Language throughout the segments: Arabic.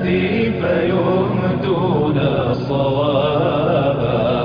نستفتي فيمدون الصوابا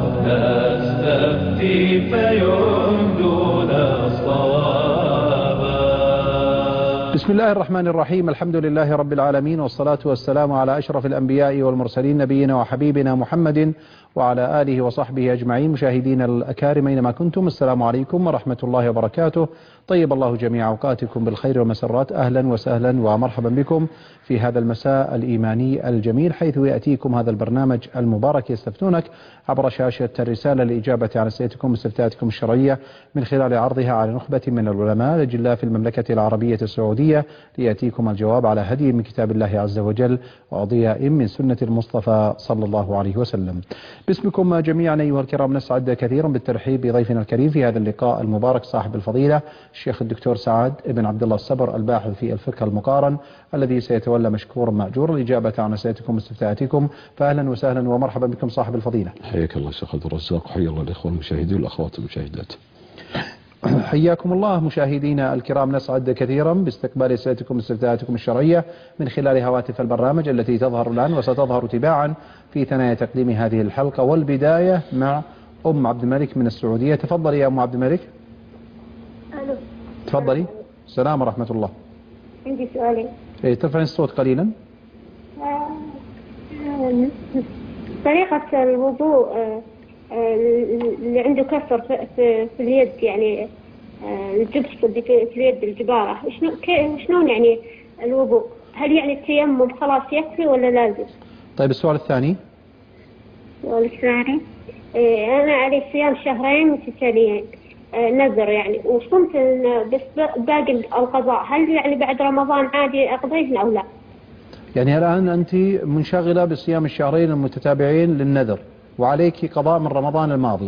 نستفتي فيمدون الصوابا. بسم الله الرحمن الرحيم. الحمد لله رب العالمين، والصلاة والسلام على أشرف الأنبياء والمرسلين، نبينا وحبيبنا محمد وعلى آله وصحبه أجمعين. مشاهدينا الأكارم أينما كنتم، السلام عليكم ورحمة الله وبركاته. طيب الله جميع أوقاتكم بالخير والمسرات. أهلا وسهلا ومرحبا بكم في هذا المساء الإيماني الجميل، حيث يأتيكم هذا البرنامج المبارك يستفتونك عبر شاشة الرسالة لإجابة عن أسئلتكم واستفتاءاتكم الشرعية من خلال عرضها على نخبة من العلماء الأجلاء في المملكة العربية السعودية، ليأتيكم الجواب على هدي من كتاب الله عز وجل وأضياء من سنة المصطفى صلى الله عليه وسلم. باسمكم جميعا أيها الكرام نسعد كثيرا بالترحيب بضيفنا الكريم في هذا اللقاء المبارك، صاحب الفضيلة الشيخ الدكتور سعد بن عبد الله الصبر، الباحث في الفقه المقارن، الذي سيتولى مشكورا مأجورا الإجابة عن أسئلتكم واستفتاءاتكم. فأهلا وسهلا ومرحبا بكم صاحب الفضيلة. حياك الله شيخ عبد الرزاق، وحيا الله الإخوة المشاهدين والأخوات المشاهدات. حياكم الله مشاهدينا الكرام. نسعد كثيرا باستقبال أسئلتكم واستفتاءاتكم الشرعية من خلال هواتف البرنامج التي تظهر الآن وستظهر تباعا في ثنايا تقديم هذه الحلقة. والبداية مع أم عبد الملك من السعودية. تفضلي يا أم عبد الملك. ألو. تفضلي. السلام ورحمة الله. عندي سؤالين. ترفعين الصوت قليلا. طريقة الوضوء اللي عنده كسر في اليد، يعني الجبس اللي في اليد الجبارة، شلون يعني الوضوء؟ هل يعني التيمم خلاص يكفي ولا لازم؟ طيب السؤال الثاني. السؤال الثاني، أنا علي صيام شهرين متتاليين نذر يعني، وصمت بس باقي القضاء، هل يعني بعد رمضان عادي أقضيه أو لا؟ يعني الآن أنت منشغلة بصيام الشهرين المتتابعين للنذر وعليك قضاء من رمضان الماضي.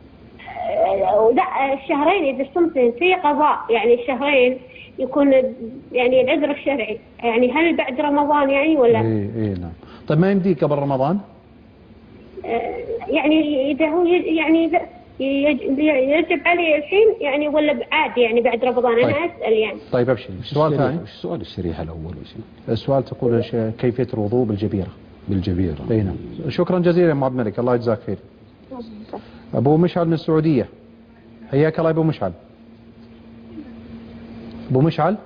لا، الشهرين إذا صمت في قضاء، يعني الشهرين يكون يعني العذر الشرعي، يعني هل بعد رمضان يعني ولا؟ إيه نعم. طيب ما يمديك قبل رمضان؟ يعني إذا هو يعني يجب عليه الحين يعني ولا عادي يعني بعد رمضان؟ طيب. أنا أسأل يعني. طيب أبشر. السؤال الثاني. السؤال الشريحة الأول السؤال تقول كيفية الوضوء بالجبيرة. بالجبيرة. اي نعم. شكرا جزيلا يا أم عبد الملك، الله يجزاك خير. أبو مشعل من السعودية. حياك الله يا أبو مشعل. أبو مشعل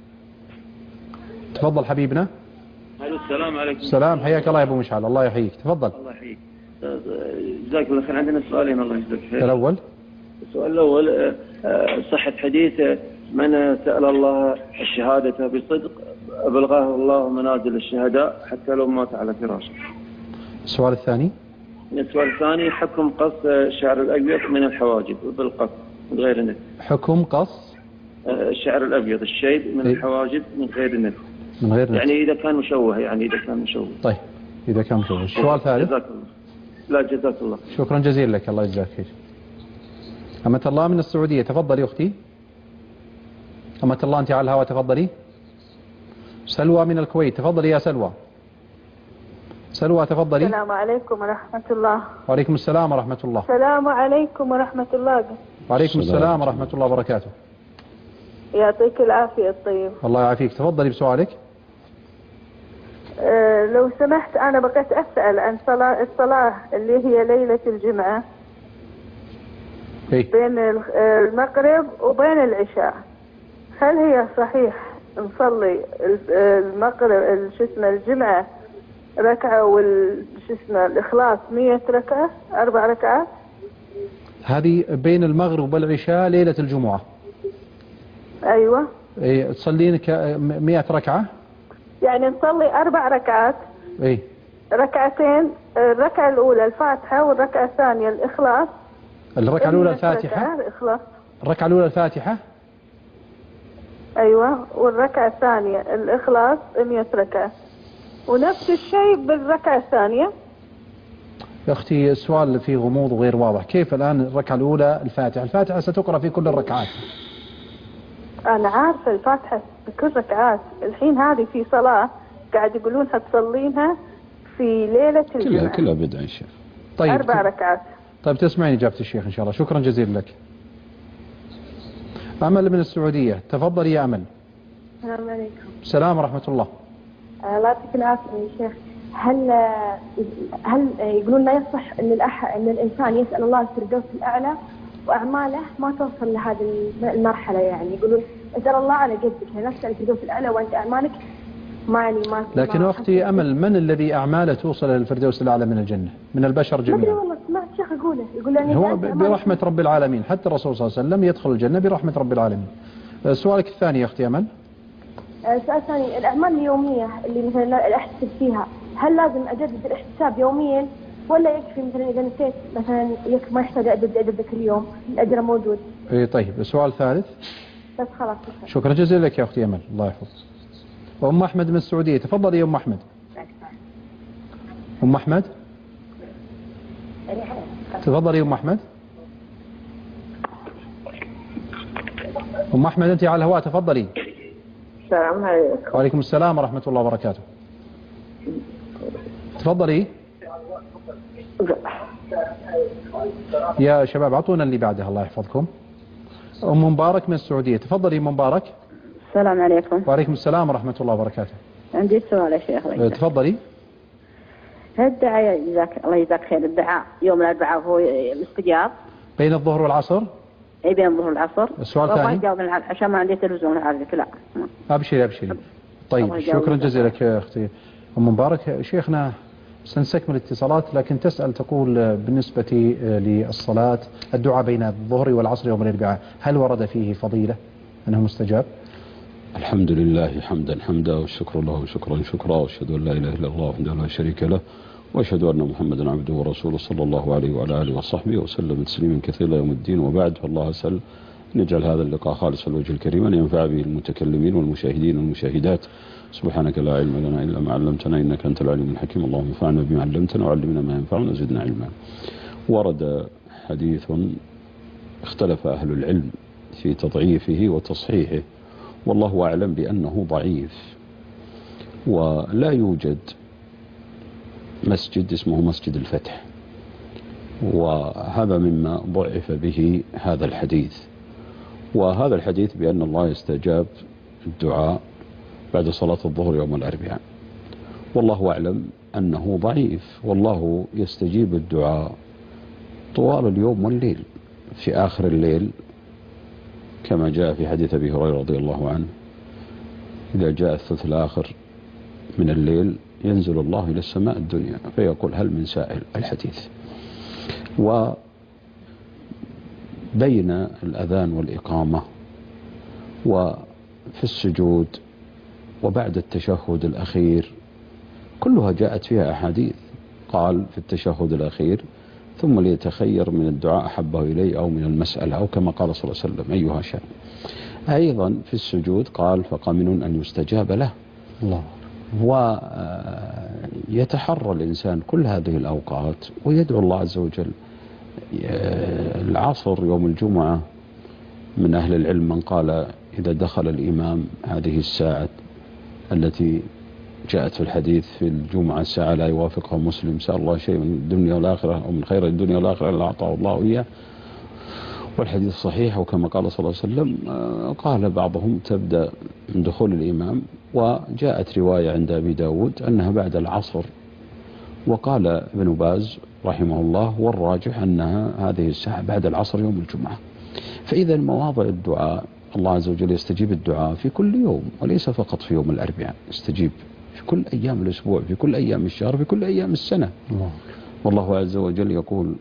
تفضل حبيبنا. السلام عليكم. السلام، حياك الله يا أبو مشعل، الله يحييك، تفضل. الله يحييك. جزاك الله خير. عندنا سؤالين الله يجزاك خير. الأول. السؤال الأول، صحة حديث من سأل الله الشهادة بصدق أبلغه الله منازل الشهداء حتى لو مات على فراشه. السؤال الثاني. السؤال الثاني، حكم قص الشعر الأبيض من الحواجب بالقص من غير النتف. حكم قص الشعر الأبيض الشيب من الحواجب من غير النتف. من غير نتف. يعني إذا كان مشوه، يعني إذا كان مشوه. طيب إذا كان مشوه. السؤال الثالث. جزاك الله. لا جزاك الله. شكرا جزيلا لك، الله يجزاك خير. أمة الله من السعودية، تفضلي أختي. أمة الله أنت على الهواء، تفضلي. سلوى من الكويت، تفضلي يا سلوى. سلوى تفضلي. السلام عليكم ورحمة الله. وعليكم السلام ورحمة الله. السلام عليكم ورحمة الله. وعليكم السلام ورحمة الله وبركاته. يعطيك العافية الطيب. الله يعافيك، تفضلي بسؤالك. لو سمحت، أنا بقيت أسأل عن الصلاة اللي هي ليلة الجمعة بين المغرب وبين العشاء، هل هي صحيح نصلي المغرب الجمعة ركعة الإخلاص 100 ركعة 4 ركعات؟ هذه بين المغرب والعشاء ليلة الجمعة. أيوة. تصلين 100 ركعة؟ يعني نصلي 4 ركعات. ركعتين، الركعة الأولى الفاتحة والركعة الثانية الإخلاص. الركعة الأولى الفاتحة. الركعة الأولى الفاتحة. أيوة، والركعة الثانية الإخلاص 100 ركعة، ونفس الشيء بالركعة الثانية. يا أختي السؤال فيه غموض وغير واضح. كيف الآن الركعة الأولى الفاتحة؟ الفاتحة ستقرأ في كل الركعات. أنا عارفة الفاتحة في كل ركعات، الحين هذه في صلاة قاعد يقولون هتصلينها في ليلة الجمعة كلها بدعة يا شيخ. طيب 4 ركعات. طيب تسمعين إجابة الشيخ إن شاء الله. شكرا جزيلا لك. أمل من السعودية، تفضلي يا أمل. السلام عليكم. السلام ورحمة الله. الله يعطيك العافية يا شيخ. هل يقولون لا يصح ان الانسان يسأل الله الفردوس الاعلى واعماله ما توصل لهذه المرحلة؟ يعني يقولون اسأل الله على قدك، يعني لا تسأل الفردوس الاعلى وانت اعمالك ما لكن أختي أمل، من الذي أعماله توصل للفردوس الأعلى من الجنة من البشر ما ادري جميعا؟ والله سمعت شيخ يقول يعني هو برحمة رب العالمين، حتى الرسول صلى الله عليه وسلم يدخل الجنة برحمة رب العالمين. سؤالك الثاني يا أختي أمل. سؤال ثاني، الأعمال اليومية اللي مثلا أحتسب فيها، هل لازم أجدد الاحتساب يوميا ولا يكفي مثلا إذا نسيت مثلا ما يحتاج أجدد كل يوم، الأجر موجود؟ إيه طيب، السؤال الثالث. بس خلاص. شكرا جزيلا لك يا أختي أمل، الله يحفظك. أم أحمد من السعودية، تفضلي يا أم أحمد. أم أحمد تفضلي يا أم أحمد. أم أحمد أنت على الهواء، تفضلي. السلام عليكم. وعليكم السلام ورحمة الله وبركاته. تفضلي يا شباب، أعطونا اللي بعدها الله يحفظكم. أم مبارك من السعودية، تفضلي أم مبارك. السلام عليكم. وعليكم السلام ورحمة الله وبركاته. عندي سؤال يا شيخ. تفضلي. الدعاء الله يجزاك خير، الدعاء يوم الأربعاء هو مستجاب بين الظهر والعصر؟ اي بين الظهر والعصر. السؤال الثاني عشان ما عندي تلفزيون أعرفك. لا أبشري. طيب شكرا جزيلا لك يا أختي أم مبارك. شيخنا سنستكمل الاتصالات، لكن تسأل تقول بالنسبة للصلاة الدعاء بين الظهر والعصر يوم الأربعاء، هل ورد فيه فضيلة أنه مستجاب؟ الحمد لله حمدا والشكر له شكرا وأشهد أن لا إله إلا الله وحده لا شريك له وأشهد أن محمدا عبده ورسوله صلى الله عليه وعلى آله وصحبه وسلم تسليما كثيرا يوم الدين. وبعد، فالله أسأل أن يجعل هذا اللقاء خالص الوجه الكريم، أن ينفع به المتكلمين والمشاهدين والمشاهدات. سبحانك لا علم لنا إلا ما علمتنا إنك أنت العليم الحكيم. اللهم انفعنا بما علمتنا وعلمنا ما ينفعنا وزدنا علما. ورد حديث اختلف أهل العلم في تضعيفه وتصحيحه، والله أعلم بأنه ضعيف، ولا يوجد مسجد اسمه مسجد الفتح، وهذا مما ضعف به هذا الحديث. وهذا الحديث بأن الله يستجاب الدعاء بعد صلاة الظهر يوم الأربعاء، والله أعلم أنه ضعيف، والله يستجيب الدعاء طوال اليوم والليل. في آخر الليل كما جاء في حديث أبي هريرة رضي الله عنه، إذا جاء الثلث الآخر من الليل ينزل الله إلى السماء الدنيا فيقول هل من سائل، الحديث. وبين الأذان والإقامة وفي السجود وبعد التشهد الأخير كلها جاءت فيها أحاديث. قال في التشهد الأخير ثم ليتخير من الدعاء أحبه إليه أو من المسألة، أو كما قال صلى الله عليه وسلم أيها شاء. أيضا في السجود قال فقامن أن يستجاب له. الله. ويتحرى الإنسان كل هذه الأوقات ويدعو الله عز وجل. العصر يوم الجمعة من أهل العلم من قال إذا دخل الإمام هذه الساعة التي جاءت في الحديث في الجمعة الساعة لا يوافقها مسلم سأل الله شيء من الدنيا والآخرة أو من خير الدنيا والآخرة إلا أعطاه الله إياه، والحديث صحيح. وكما قال صلى الله عليه وسلم قال بعضهم تبدأ من دخول الإمام، وجاءت رواية عند أبي داود أنها بعد العصر، وقال ابن باز رحمه الله والراجح أنها هذه الساعة بعد العصر يوم الجمعة. فإذا مواضع الدعاء الله عز وجل يستجيب الدعاء في كل يوم وليس فقط في يوم الأربعاء، يستجيب في كل أيام الأسبوع، في كل أيام الشهر، في كل أيام السنة. والله عز وجل يقول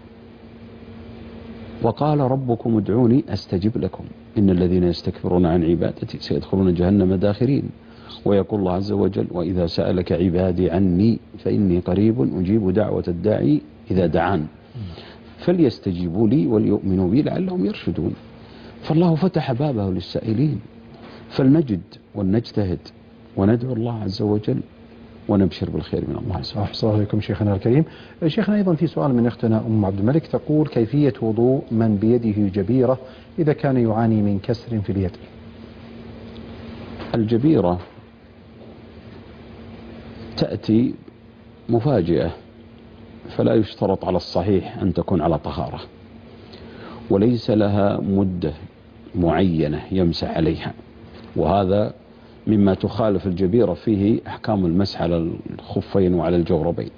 وقال ربكم ادعوني أستجب لكم إن الذين يستكبرون عن عبادتي سيدخلون جهنم داخرين. ويقول الله عز وجل وإذا سألك عبادي عني فإني قريب أجيب دعوة الداعي إذا دعان فليستجيبوا لي وليؤمنوا بي لعلهم يرشدون. فالله فتح بابه للسائلين، فلنجد ونجتهد وندعو الله عز وجل ونبشر بالخير من الله عز وجل. أحسن الله عليكم شيخنا الكريم. شيخنا أيضا في سؤال من أختنا أم عبد الملك، تقول كيفية وضوء من بيده جبيرة إذا كان يعاني من كسر في اليد؟ الجبيرة تأتي مفاجئة، فلا يشترط على الصحيح أن تكون على طهارة، وليس لها مدة معينة يمسح عليها، وهذا مما تخالف الجبيرة فيه أحكام المسح على الخفين وعلى الجوربين.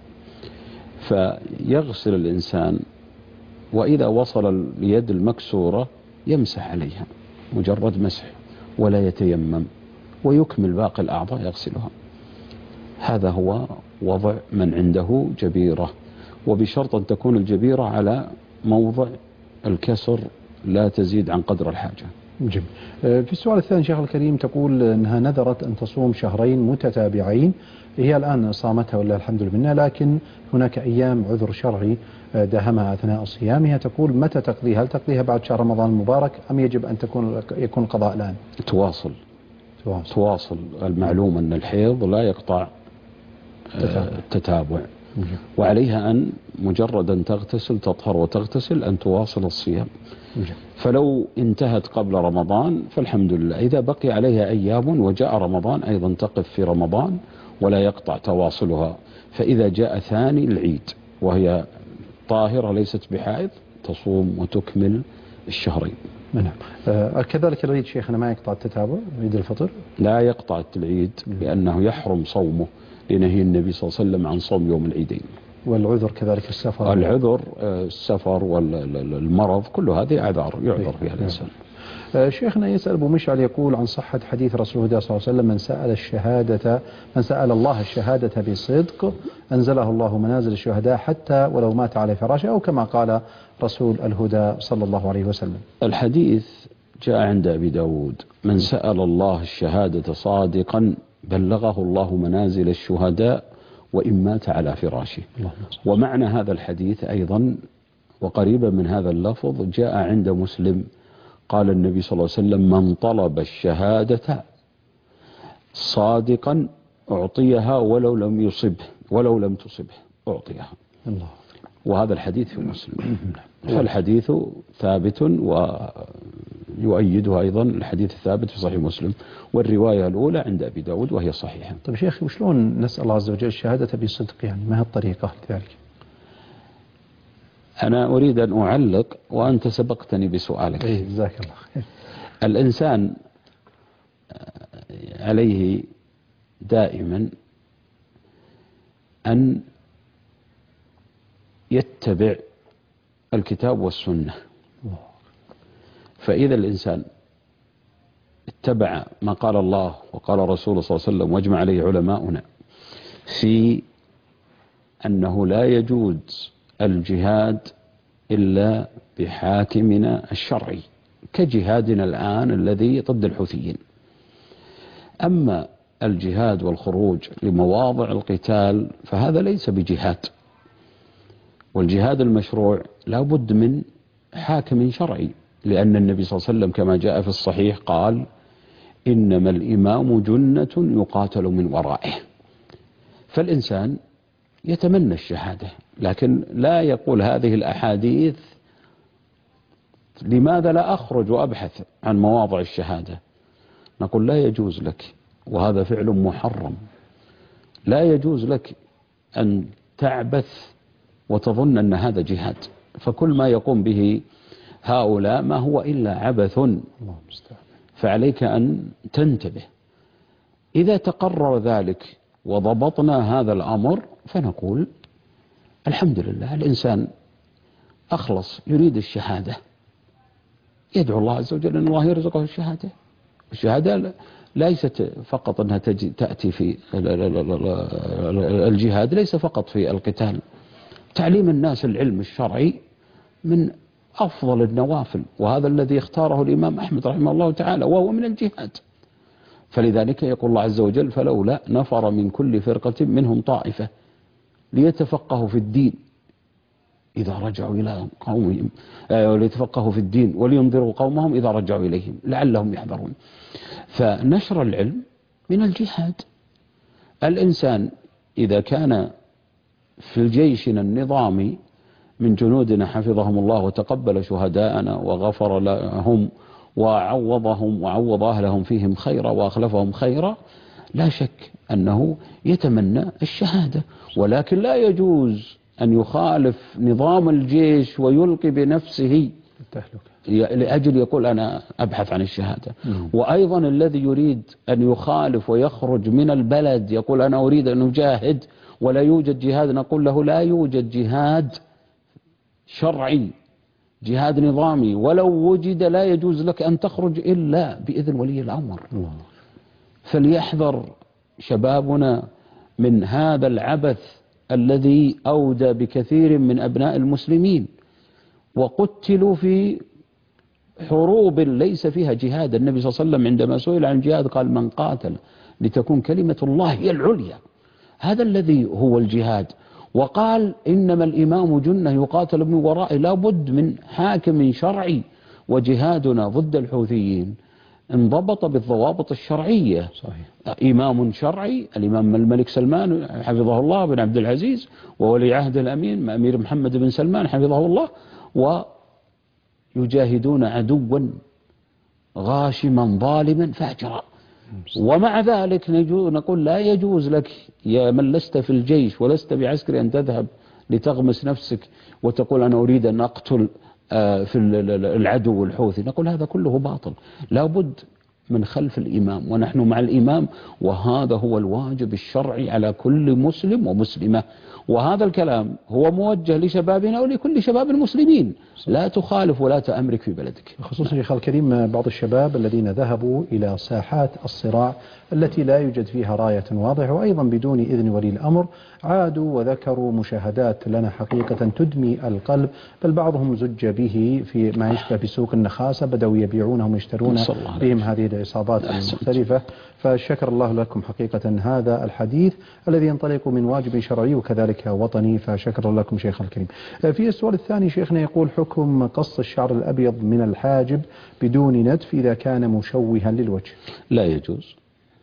فيغسل الإنسان، وإذا وصل اليد المكسورة يمسح عليها مجرد مسح ولا يتيمم، ويكمل باقي الأعضاء يغسلها. هذا هو وضع من عنده جبيرة، وبشرط أن تكون الجبيرة على موضع الكسر لا تزيد عن قدر الحاجة. جميل. في السؤال الثاني شيخ الكريم تقول أنها نذرت أن تصوم شهرين متتابعين، هي الآن صامتها ولله الحمد لله، لكن هناك أيام عذر شرعي داهمها أثناء صيامها، تقول متى تقضيها؟ هل تقضيها بعد شهر رمضان المبارك أم يجب أن يكون القضاء الآن؟ تواصل. المعلوم أن الحيض لا يقطع التتابع، وعليها أن مجرد أن تغتسل تطهر وتغتسل أن تواصل الصيام. فلو انتهت قبل رمضان فالحمد لله، إذا بقي عليها أيام وجاء رمضان أيضا تقف في رمضان ولا يقطع تواصلها. فإذا جاء ثاني العيد وهي طاهرة ليست بحائض تصوم وتكمل الشهرين. نعم. كذلك العيد شيخنا ما يقطع التتابع، عيد الفطر لا يقطع العيد لأنه يحرم صومه لنهي النبي صلى الله عليه وسلم عن صوم يوم العيدين. والعذر كذلك السفر؟ العذر السفر والمرض كل هذه أعذار يعذر فيها الإنسان. شيخنا يسأل أبو مشعل يقول عن صحة حديث رسول الله صلى الله عليه وسلم من سأل الله الشهادة بصدق أنزله الله منازل الشهداء حتى ولو مات على فراشه، أو كما قال رسول الهدى صلى الله عليه وسلم. الحديث جاء عند أبي داود: من سأل الله الشهادة صادقا بلغه الله منازل الشهداء وإن مات على فراشه. ومعنى هذا الحديث أيضا وقريبا من هذا اللفظ جاء عند مسلم قال النبي صلى الله عليه وسلم: من طلب الشهادة صادقا أعطيها ولو لم تصبه أعطيها. الله. وهذا الحديث في مسلم. فالحديث ثابت ويؤيده أيضا الحديث الثابت في صحيح مسلم، والرواية الأولى عند أبي داود وهي صحيحة. طيب شيخ، وشلون نسأل الله عز وجل الشهادة بصدق؟ يعني ما هي الطريقة لذلك؟ أنا أريد أن أعلق وأنت سبقتني بسؤالك. جزاك الله خير. الإنسان عليه دائما أن يتبع الكتاب والسنة. فإذا الإنسان اتبع ما قال الله وقال رسوله صلى الله عليه وسلم واجمع عليه علماؤنا في أنه لا يجوز الجهاد إلا بحاكمنا الشرعي، كجهادنا الآن الذي ضد الحوثيين. أما الجهاد والخروج لمواضع القتال فهذا ليس بجهاد، والجهاد المشروع لا بد من حاكم شرعي، لأن النبي صلى الله عليه وسلم كما جاء في الصحيح قال: إنما الإمام جنة يقاتل من ورائه. فالإنسان يتمنى الشهادة، لكن لا يقول هذه الأحاديث لماذا لا أخرج وأبحث عن مواضع الشهادة. نقول لا يجوز لك، وهذا فعل محرم. لا يجوز لك أن تعبث وتظن أن هذا جهاد، فكل ما يقوم به هؤلاء ما هو إلا عبث. فعليك أن تنتبه. إذا تقرر ذلك وضبطنا هذا الأمر فنقول الحمد لله، الإنسان أخلص يريد الشهادة، يدعو الله عز وجل أن الله يرزقه الشهادة. الشهادة ليست فقط أنها تأتي في الجهاد، ليس فقط في القتال. تعليم الناس العلم الشرعي من أفضل النوافل، وهذا الذي اختاره الإمام أحمد رحمه الله تعالى، وهو من الجهاد. فلذلك يقول الله عز وجل: فلولا نفر من كل فرقة منهم طائفة ليتفقهوا في الدين إذا رجعوا إلى قومهم، ليتفقهوا في الدين ولينذروا قومهم إذا رجعوا إليهم لعلهم يحذرون. فنشر العلم من الجهاد. الإنسان إذا كان في جيشنا النظامي من جنودنا حفظهم الله وتقبل شهداءنا وغفر لهم وعوضهم وعوض أهلهم فيهم خيرا وأخلفهم خيرا، لا شك أنه يتمنى الشهادة، ولكن لا يجوز أن يخالف نظام الجيش ويلقي بنفسه لأجل يقول أنا أبحث عن الشهادة. وأيضا الذي يريد أن يخالف ويخرج من البلد يقول أنا أريد أن أجاهد ولا يوجد جهاد، نقول له لا يوجد جهاد شرعي، جهاد نظامي ولو وجد لا يجوز لك أن تخرج إلا بإذن ولي الأمر. فليحذر شبابنا من هذا العبث الذي أودى بكثير من أبناء المسلمين وقتلوا في حروب ليس فيها جهاد. النبي صلى الله عليه وسلم عندما سئل عن الجهاد قال من قاتل لتكون كلمة الله هي العليا، هذا الذي هو الجهاد. وقال إنما الإمام جنة يقاتل من ورائه، لا بد من حاكم شرعي. وجهادنا ضد الحوثيين انضبط بالضوابط الشرعية. صحيح. إمام شرعي، الإمام الملك سلمان حفظه الله بن عبد العزيز، وولي عهد الأمين أمير محمد بن سلمان حفظه الله، ويجاهدون عدوا غاشما ظالما فاجرا. ومع ذلك نقول لا يجوز لك يا من لست في الجيش ولست بعسكري أن تذهب لتغمس نفسك وتقول أنا أريد أن أقتل في العدو الحوثي. نقول هذا كله باطل، لا بد من خلف الإمام ونحن مع الإمام، وهذا هو الواجب الشرعي على كل مسلم ومسلمة. وهذا الكلام هو موجه لشبابنا ولكل شباب المسلمين، لا تخالف ولا تأمرك في بلدك. خصوصا شيخ الكريم بعض الشباب الذين ذهبوا إلى ساحات الصراع التي لا يوجد فيها راية واضحة وأيضا بدون إذن ولي الأمر، عادوا وذكروا مشاهدات لنا حقيقة تدمي القلب، بل بعضهم زج به في ما يشبه بسوق النخاسة، بدأوا يبيعونهم ويشترون بهم هذه الإصابات المختلفة. فشكر الله لكم حقيقة هذا الحديث الذي ينطلق من واجب شرعي وكذلك وطني، فشكر لكم شيخ الكريم. في السؤال الثاني شيخنا يقول حكم قص الشعر الأبيض من الحاجب بدون نتف إذا كان مشوها للوجه. لا يجوز،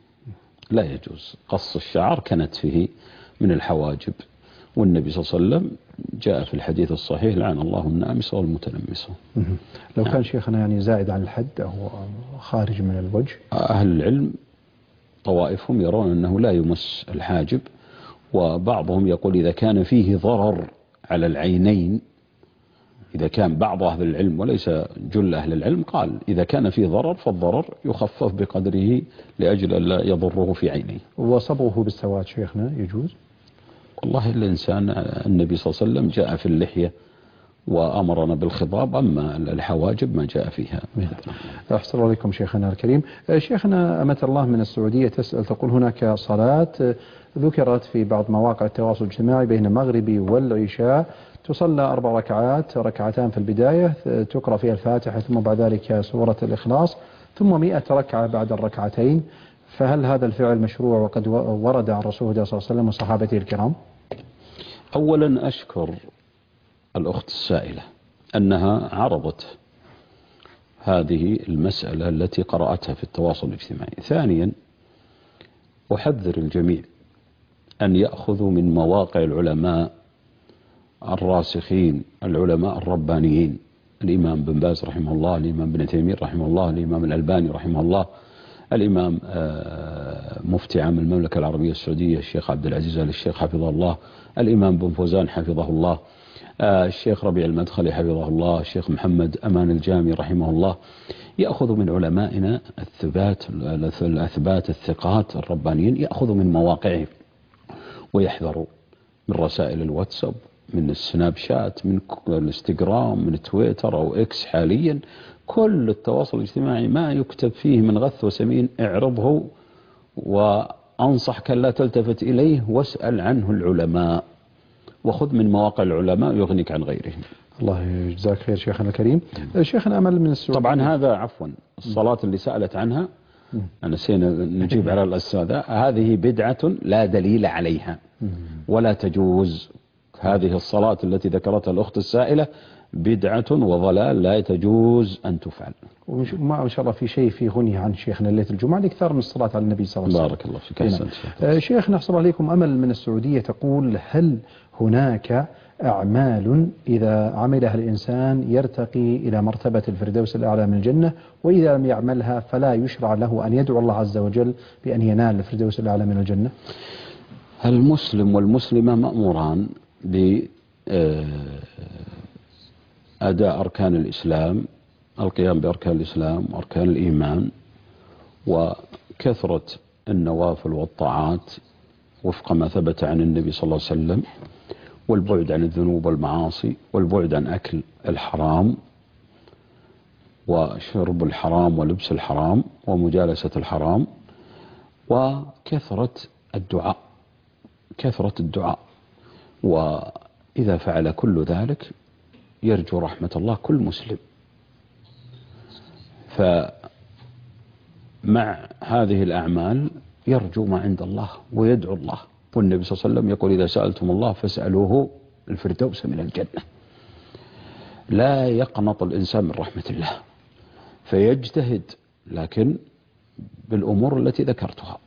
لا يجوز قص الشعر كنتفه من الحواجب. والنبي صلى الله عليه وسلم جاء في الحديث الصحيح لعن الله النامس والمتنمس. لو كان شيخنا يعني زائد عن الحد أو خارج من الوجه، أهل العلم طوائفهم يرون أنه لا يمس الحاجب، وبعضهم يقول إذا كان فيه ضرر على العينين، إذا كان بعض أهل العلم وليس جل أهل العلم قال إذا كان فيه ضرر فالضرر يخفف بقدره لأجل أن لا يضره في عينيه. وصبغه بالسواد شيخنا يجوز؟ والله الإنسان النبي صلى الله عليه وسلم جاء في اللحية وأمرنا بالخضاب، أما الحواجب ما جاء فيها. أحسن الله عليكم شيخنا الكريم. شيخنا أمة الله من السعودية تسأل تقول هناك صلاة ذكرت في بعض مواقع التواصل الاجتماعي بين المغرب والعشاء تصلى 4 ركعات، ركعتان في البداية تقرأ فيها الفاتحة ثم بعد ذلك سورة الإخلاص ثم 100 ركعة بعد الركعتين، فهل هذا الفعل مشروع وقد ورد عن رسول الله صلى الله عليه وسلم وصحابته الكرام؟ أولا أشكر الأخت السائلة أنها عرضت هذه المسألة التي قرأتها في التواصل الاجتماعي. ثانيا أحذر الجميع أن يأخذوا من مواقع العلماء الراسخين، العلماء الربانيين، الإمام بن باز رحمه الله، الإمام ابن تيمية رحمه الله، الإمام الألباني رحمه الله، الإمام مفتي عام المملكة العربية السعودية الشيخ عبد العزيز آل الشيخ حفظه الله، الإمام بن فوزان حفظه الله، الشيخ ربيع المدخلي حفظه الله، الشيخ محمد أمان الجامي رحمه الله. يأخذ من علمائنا الأثبات الثقات الربانيين، يأخذ من مواقعهم ويحذروا من رسائل الواتساب، من السناب شات، من الانستغرام، من تويتر أو إكس حاليا. كل التواصل الاجتماعي ما يكتب فيه من غث وسمين اعرضه، وأنصحك لا تلتفت إليه واسأل عنه العلماء، وخذ من مواقع العلماء يغنيك عن غيرهم. الله يجزاك خير شيخنا الكريم. شيخنا أمل من السعودية. طبعا هذا عفوا الصلاة اللي سألت عنها نسينا نجيب على الأستاذة، هذه بدعة لا دليل عليها ولا تجوز. هذه الصلاة التي ذكرتها الأخت السائلة بدعة وضلال لا تجوز أن تفعل. وما شاء الله في شيء في غنية عن شيخنا ليلة الجمعة لإكثار من الصلاة على النبي صلى الله عليه وسلم. بارك الله فيك. شيخنا أحسن الله عليكم. أمل من السعودية تقول هل هناك أعمال إذا عملها الإنسان يرتقي إلى مرتبة الفردوس الأعلى من الجنة، وإذا لم يعملها فلا يشرع له أن يدعو الله عز وجل بأن ينال الفردوس الأعلى من الجنة؟ المسلم والمسلمة مأموران بأداء أركان الإسلام القيام بأركان الإسلام وأركان الإيمان وكثرة النوافل والطاعات وفق ما ثبت عن النبي صلى الله عليه وسلم، والبعد عن الذنوب والمعاصي، والبعد عن أكل الحرام وشرب الحرام ولبس الحرام ومجالسة الحرام، وكثرة الدعاء، كثرة الدعاء. وإذا فعل كل ذلك يرجو رحمة الله كل مسلم. فمع هذه الأعمال يرجو ما عند الله ويدعو الله، والنبي صلى الله عليه وسلم يقول: إذا سألتم الله فاسألوه الفردوس من الجنة. لا يقنط الإنسان من رحمة الله، فيجتهد لكن بالأمور التي ذكرتها،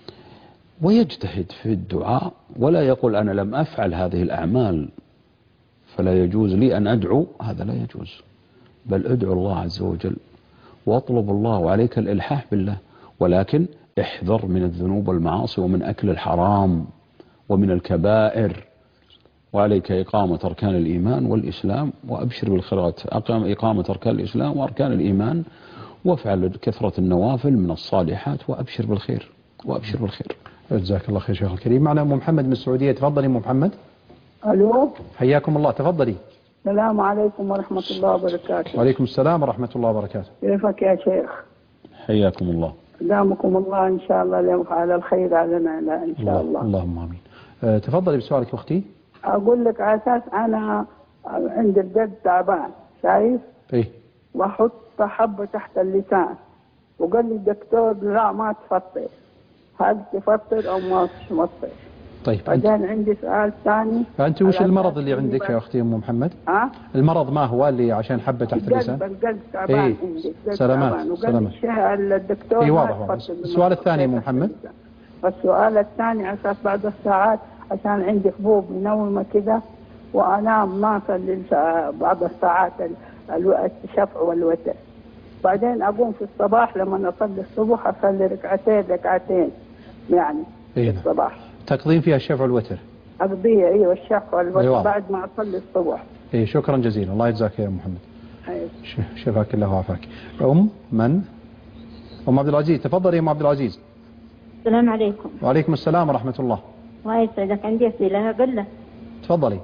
ويجتهد في الدعاء، ولا يقول أنا لم أفعل هذه الأعمال فلا يجوز لي أن أدعو، هذا لا يجوز، بل ادعو الله عز وجل واطلب الله، وعليك الإلحاح بالله، ولكن احذر من الذنوب والمعاصي ومن أكل الحرام ومن الكبائر، وعليك إقامة أركان الإيمان والإسلام، وأبشر بالخيرات، إقامة أركان الإسلام وأركان الإيمان، وافعل كثرة النوافل من الصالحات، وأبشر بالخير وأبشر بالخير. جزاك الله خير شيخ الكريم. معنا أم محمد من السعودية، تفضلي أم محمد. ألو، حياكم الله، تفضلي. السلام عليكم ورحمة الله وبركاته. وعليكم السلام ورحمة الله وبركاته. كيفك يا شيخ؟ حياكم الله. دامكم الله إن شاء الله على الخير علينا إن شاء الله. اللهم آمين. تفضلي بسؤالك أختي. أقول لك على أساس أنا عندي الجد تعبان، شايف؟ إيه. وأحط حبة تحت اللسان، وقال لي الدكتور لا ما تفطر، هل تفطر أو ما تفطر؟ طيب. بعدين عندي سؤال ثاني. أنت وش المرض اللي عندك يا أختي أم محمد؟ المرض ما هو اللي عشان حبة تحت اللسان؟ القلب تعبان. إيه. عندي سلامات سلامات. الدكتور واضح. السؤال الثاني أم محمد. السؤال الثاني أساس بعد الساعات عشان عندي حبوب منومة كده، وأنام ما أصلي بعض الساعات الشفع والوتر، بعدين أقوم في الصباح لما أصلي الصبح أصلي ركعتين يعني في الصباح. تقضين فيها الشفع والوتر؟ أقضيها أيوة الشفع والوتر بعد ما أصلي الصبح. إيه شكرا جزيلا، الله يجزاك يا محمد. أيوة. شفاك الله وعافاك. من؟ أم عبد العزيز، تفضلي يا أم عبد العزيز. السلام عليكم. وعليكم السلام ورحمة الله. الله يسعدك، عندي أسئلة أقول. تفضلي.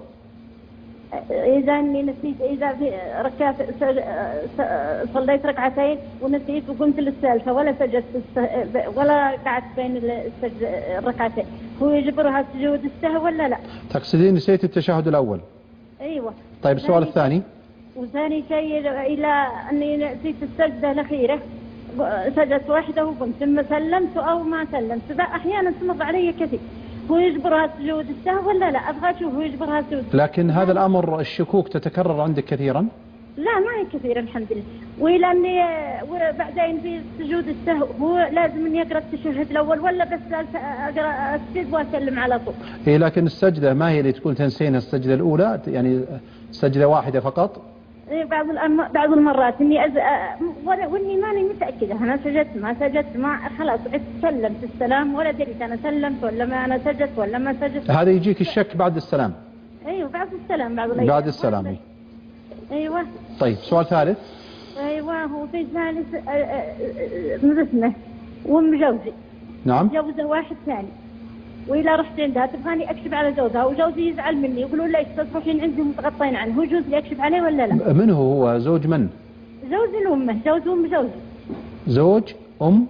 إذا إني نسيت، إذا صليت ركعتين ونسيت وقمت للثالثة ولا سجدت ولا قعدت بين الركعتين، هو يجبرها سجود السهو ولا لا؟ تقصدين نسيت التشهد الأول؟ أيوة. طيب السؤال الثاني؟ وثاني شيء إلى أني نسيت السجدة الأخيرة، سجدت واحدة وقمت ثم سلمت أو ما سلمت، أحيانا تمر علي كثير، هو يجبرها سجود السهو ولا لا؟ أبغى أشوف هو يجبرها سجود. لكن هذا الأمر الشكوك تتكرر عندك كثيرا؟ لا ما هي كثيرا الحمد لله. ولأني وبعدين في سجود السهو هو لازم أن يقرأ التشهد الأول ولا بس أقرأ أسجد وأسلم على طول؟ إيه لكن السجدة ما هي اللي تقول تنسين السجدة الأولى، يعني سجدة واحدة فقط؟ إيه بعض المرات إني وإني ماني متأكدة أنا سجدت ما سجدت، ما خلاص سلمت السلام ولا دريت أنا سلمت ولا ما أنا سجدت ولا ما سجدت. هذا يجيك الشك بعد السلام؟ أيوه بعد السلام بعد السلام. أيوه. طيب سؤال ثالث. أيوه هو في ثالث مرسمة وأم جوزي. نعم. جوزة واحد ثاني، وإذا رحت عندها تبغاني أكشف على جوزها وجوزي يزعل مني يقولوا ليش تروحين عندهم متغطين عنه، هو جوزي أكشف عليه ولا لا؟ من هو زوج من؟ زوج الأمة، زوج أم جوزي. زوج أم؟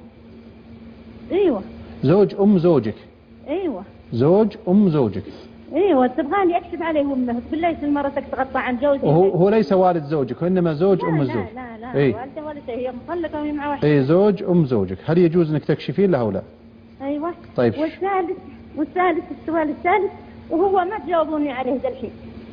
أيوة. زوج أم زوجك؟ أيوة. زوج أم زوجك؟ أيوة تبغاني أكشف عليه أمه، تقول ليش مرتك تغطى عن جوزي؟ هو ليس والد زوجك وإنما زوج أم الزوج. لا إيه؟ والده ولا شيء، هي مطلقة وهي مع واحد. إيه زوج أم زوجك، هل يجوز إنك تكشفين له أو لا؟ أيوة. طيب. السؤال الثالث وهو ما تجاوبوني عليه ذا الحين.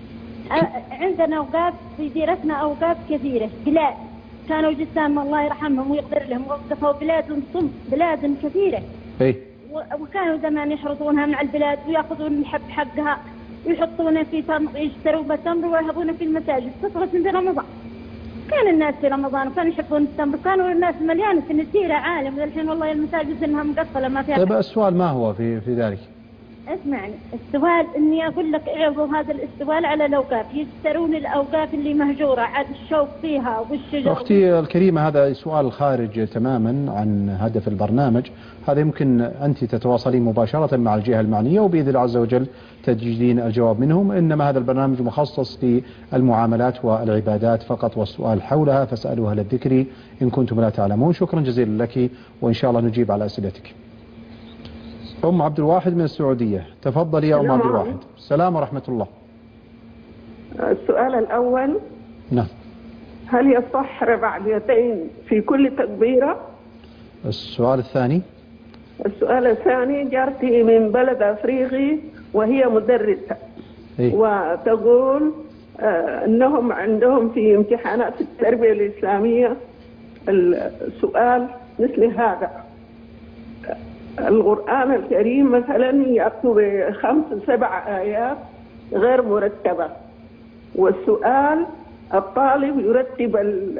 عندنا أوقاف في ديرتنا، أوقاف كثيرة، بلاد كانوا جسام الله يرحمهم ويقدر لهم وقفوا بلاد كثيرة. إيه. وكانوا زمان يحرطونها مع البلاد ويأخذون الحب حقها ويحطونه في تمر، يشتروا بتمر ويهبونه في المساجد، تصرف في رمضان. كان الناس في رمضان وكانوا يحبون التمر، كانوا الناس مليانة في النسيرة عالم، والحين والله المساجد انها مقفلة ما فيها. طيب السؤال ما هو في ذلك؟ اسمعني، السؤال اني اقول لك اعرضوا هذا السؤال على الاوقاف، يشترون الاوقاف اللي مهجوره عاد الشوك فيها والشجر. اختي الكريمه هذا سؤال خارج تماما عن هدف البرنامج، هذا يمكن انت تتواصلين مباشره مع الجهه المعنيه وباذن الله عز وجل تجدين الجواب منهم، انما هذا البرنامج مخصص للمعاملات والعبادات فقط والسؤال حولها، فاسالوا اهل الذكر ان كنتم لا تعلمون. شكرا جزيلا لك وان شاء الله نجيب على اسئلتك. أم عبد الواحد من السعودية، تفضلي يا أم عبد الواحد. السلام ورحمة الله. السؤال الأول، نعم، هل يصح رفع اليدين في كل تكبيرة؟ السؤال الثاني. السؤال الثاني، جارتي من بلد أفريقي وهي مدرسة، وتقول أنهم عندهم في امتحانات التربية الإسلامية السؤال مثل هذا: القرآن الكريم مثلا يأتي ب5 7 آيات غير مرتبة، والسؤال الطالب يرتب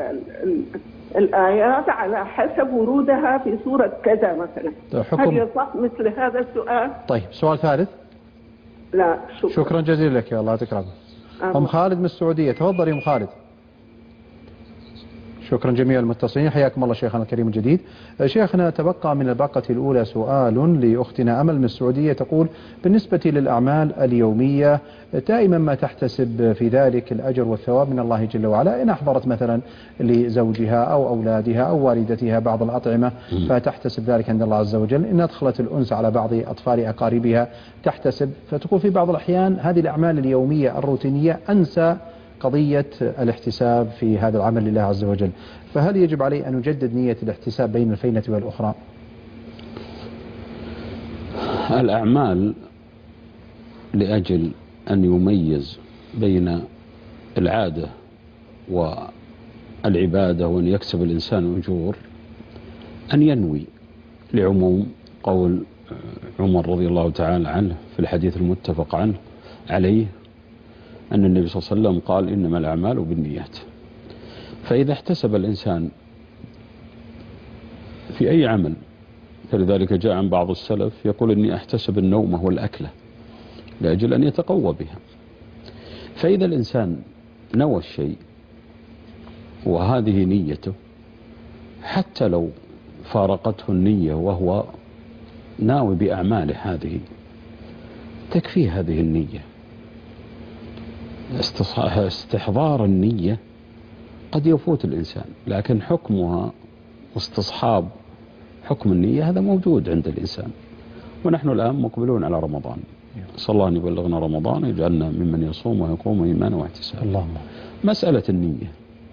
الآيات على حسب ورودها في سورة كذا مثلا. هل يصح مثل هذا السؤال؟ طيب، سؤال ثالث. لا، شكرا جزيلا لك، يا الله تكرمك. أم خالد من السعودية، تفضلي أم خالد. شكرا جميع المتصلين، حياكم الله شيخنا الكريم الجديد. شيخنا، تبقى من الباقة الأولى سؤال لأختنا أمل من السعودية، تقول: بالنسبة للأعمال اليومية دائما ما تحتسب في ذلك الأجر والثواب من الله جل وعلا، إن أحضرت مثلا لزوجها أو أولادها أو والدتها بعض الأطعمة فتحتسب ذلك عند الله عز وجل، إن أدخلت الأنس على بعض أطفال أقاربها تحتسب، فتقول في بعض الأحيان هذه الأعمال اليومية الروتينية أنسى قضية الاحتساب في هذا العمل لله عز وجل، فهل يجب علي أن نجدد نية الاحتساب بين الفينة والأخرى؟ الأعمال لأجل أن يميز بين العادة والعبادة وأن يكسب الإنسان أجور، أن ينوي، لعموم قول عمر رضي الله تعالى عنه في الحديث المتفق عليه أن النبي صلى الله عليه وسلم قال: إنما الأعمال بالنيات. فإذا احتسب الإنسان في أي عمل، فلذلك جاء عن بعض السلف يقول: إني أحتسب النوم والأكلة لأجل أن يتقوى بها. فإذا الإنسان نوى الشيء وهذه نيته، حتى لو فارقته النية وهو ناوي بأعماله هذه، تكفيه هذه النية. استحضار النية قد يفوت الإنسان، لكن حكمها واستصحاب حكم النية هذا موجود عند الإنسان. ونحن الآن مقبلون على رمضان، صلى الله أن يبلغنا رمضان ويجعلنا ممن يصوم ويقوم إيمانا واحتسابا. اللهم. مسألة النية،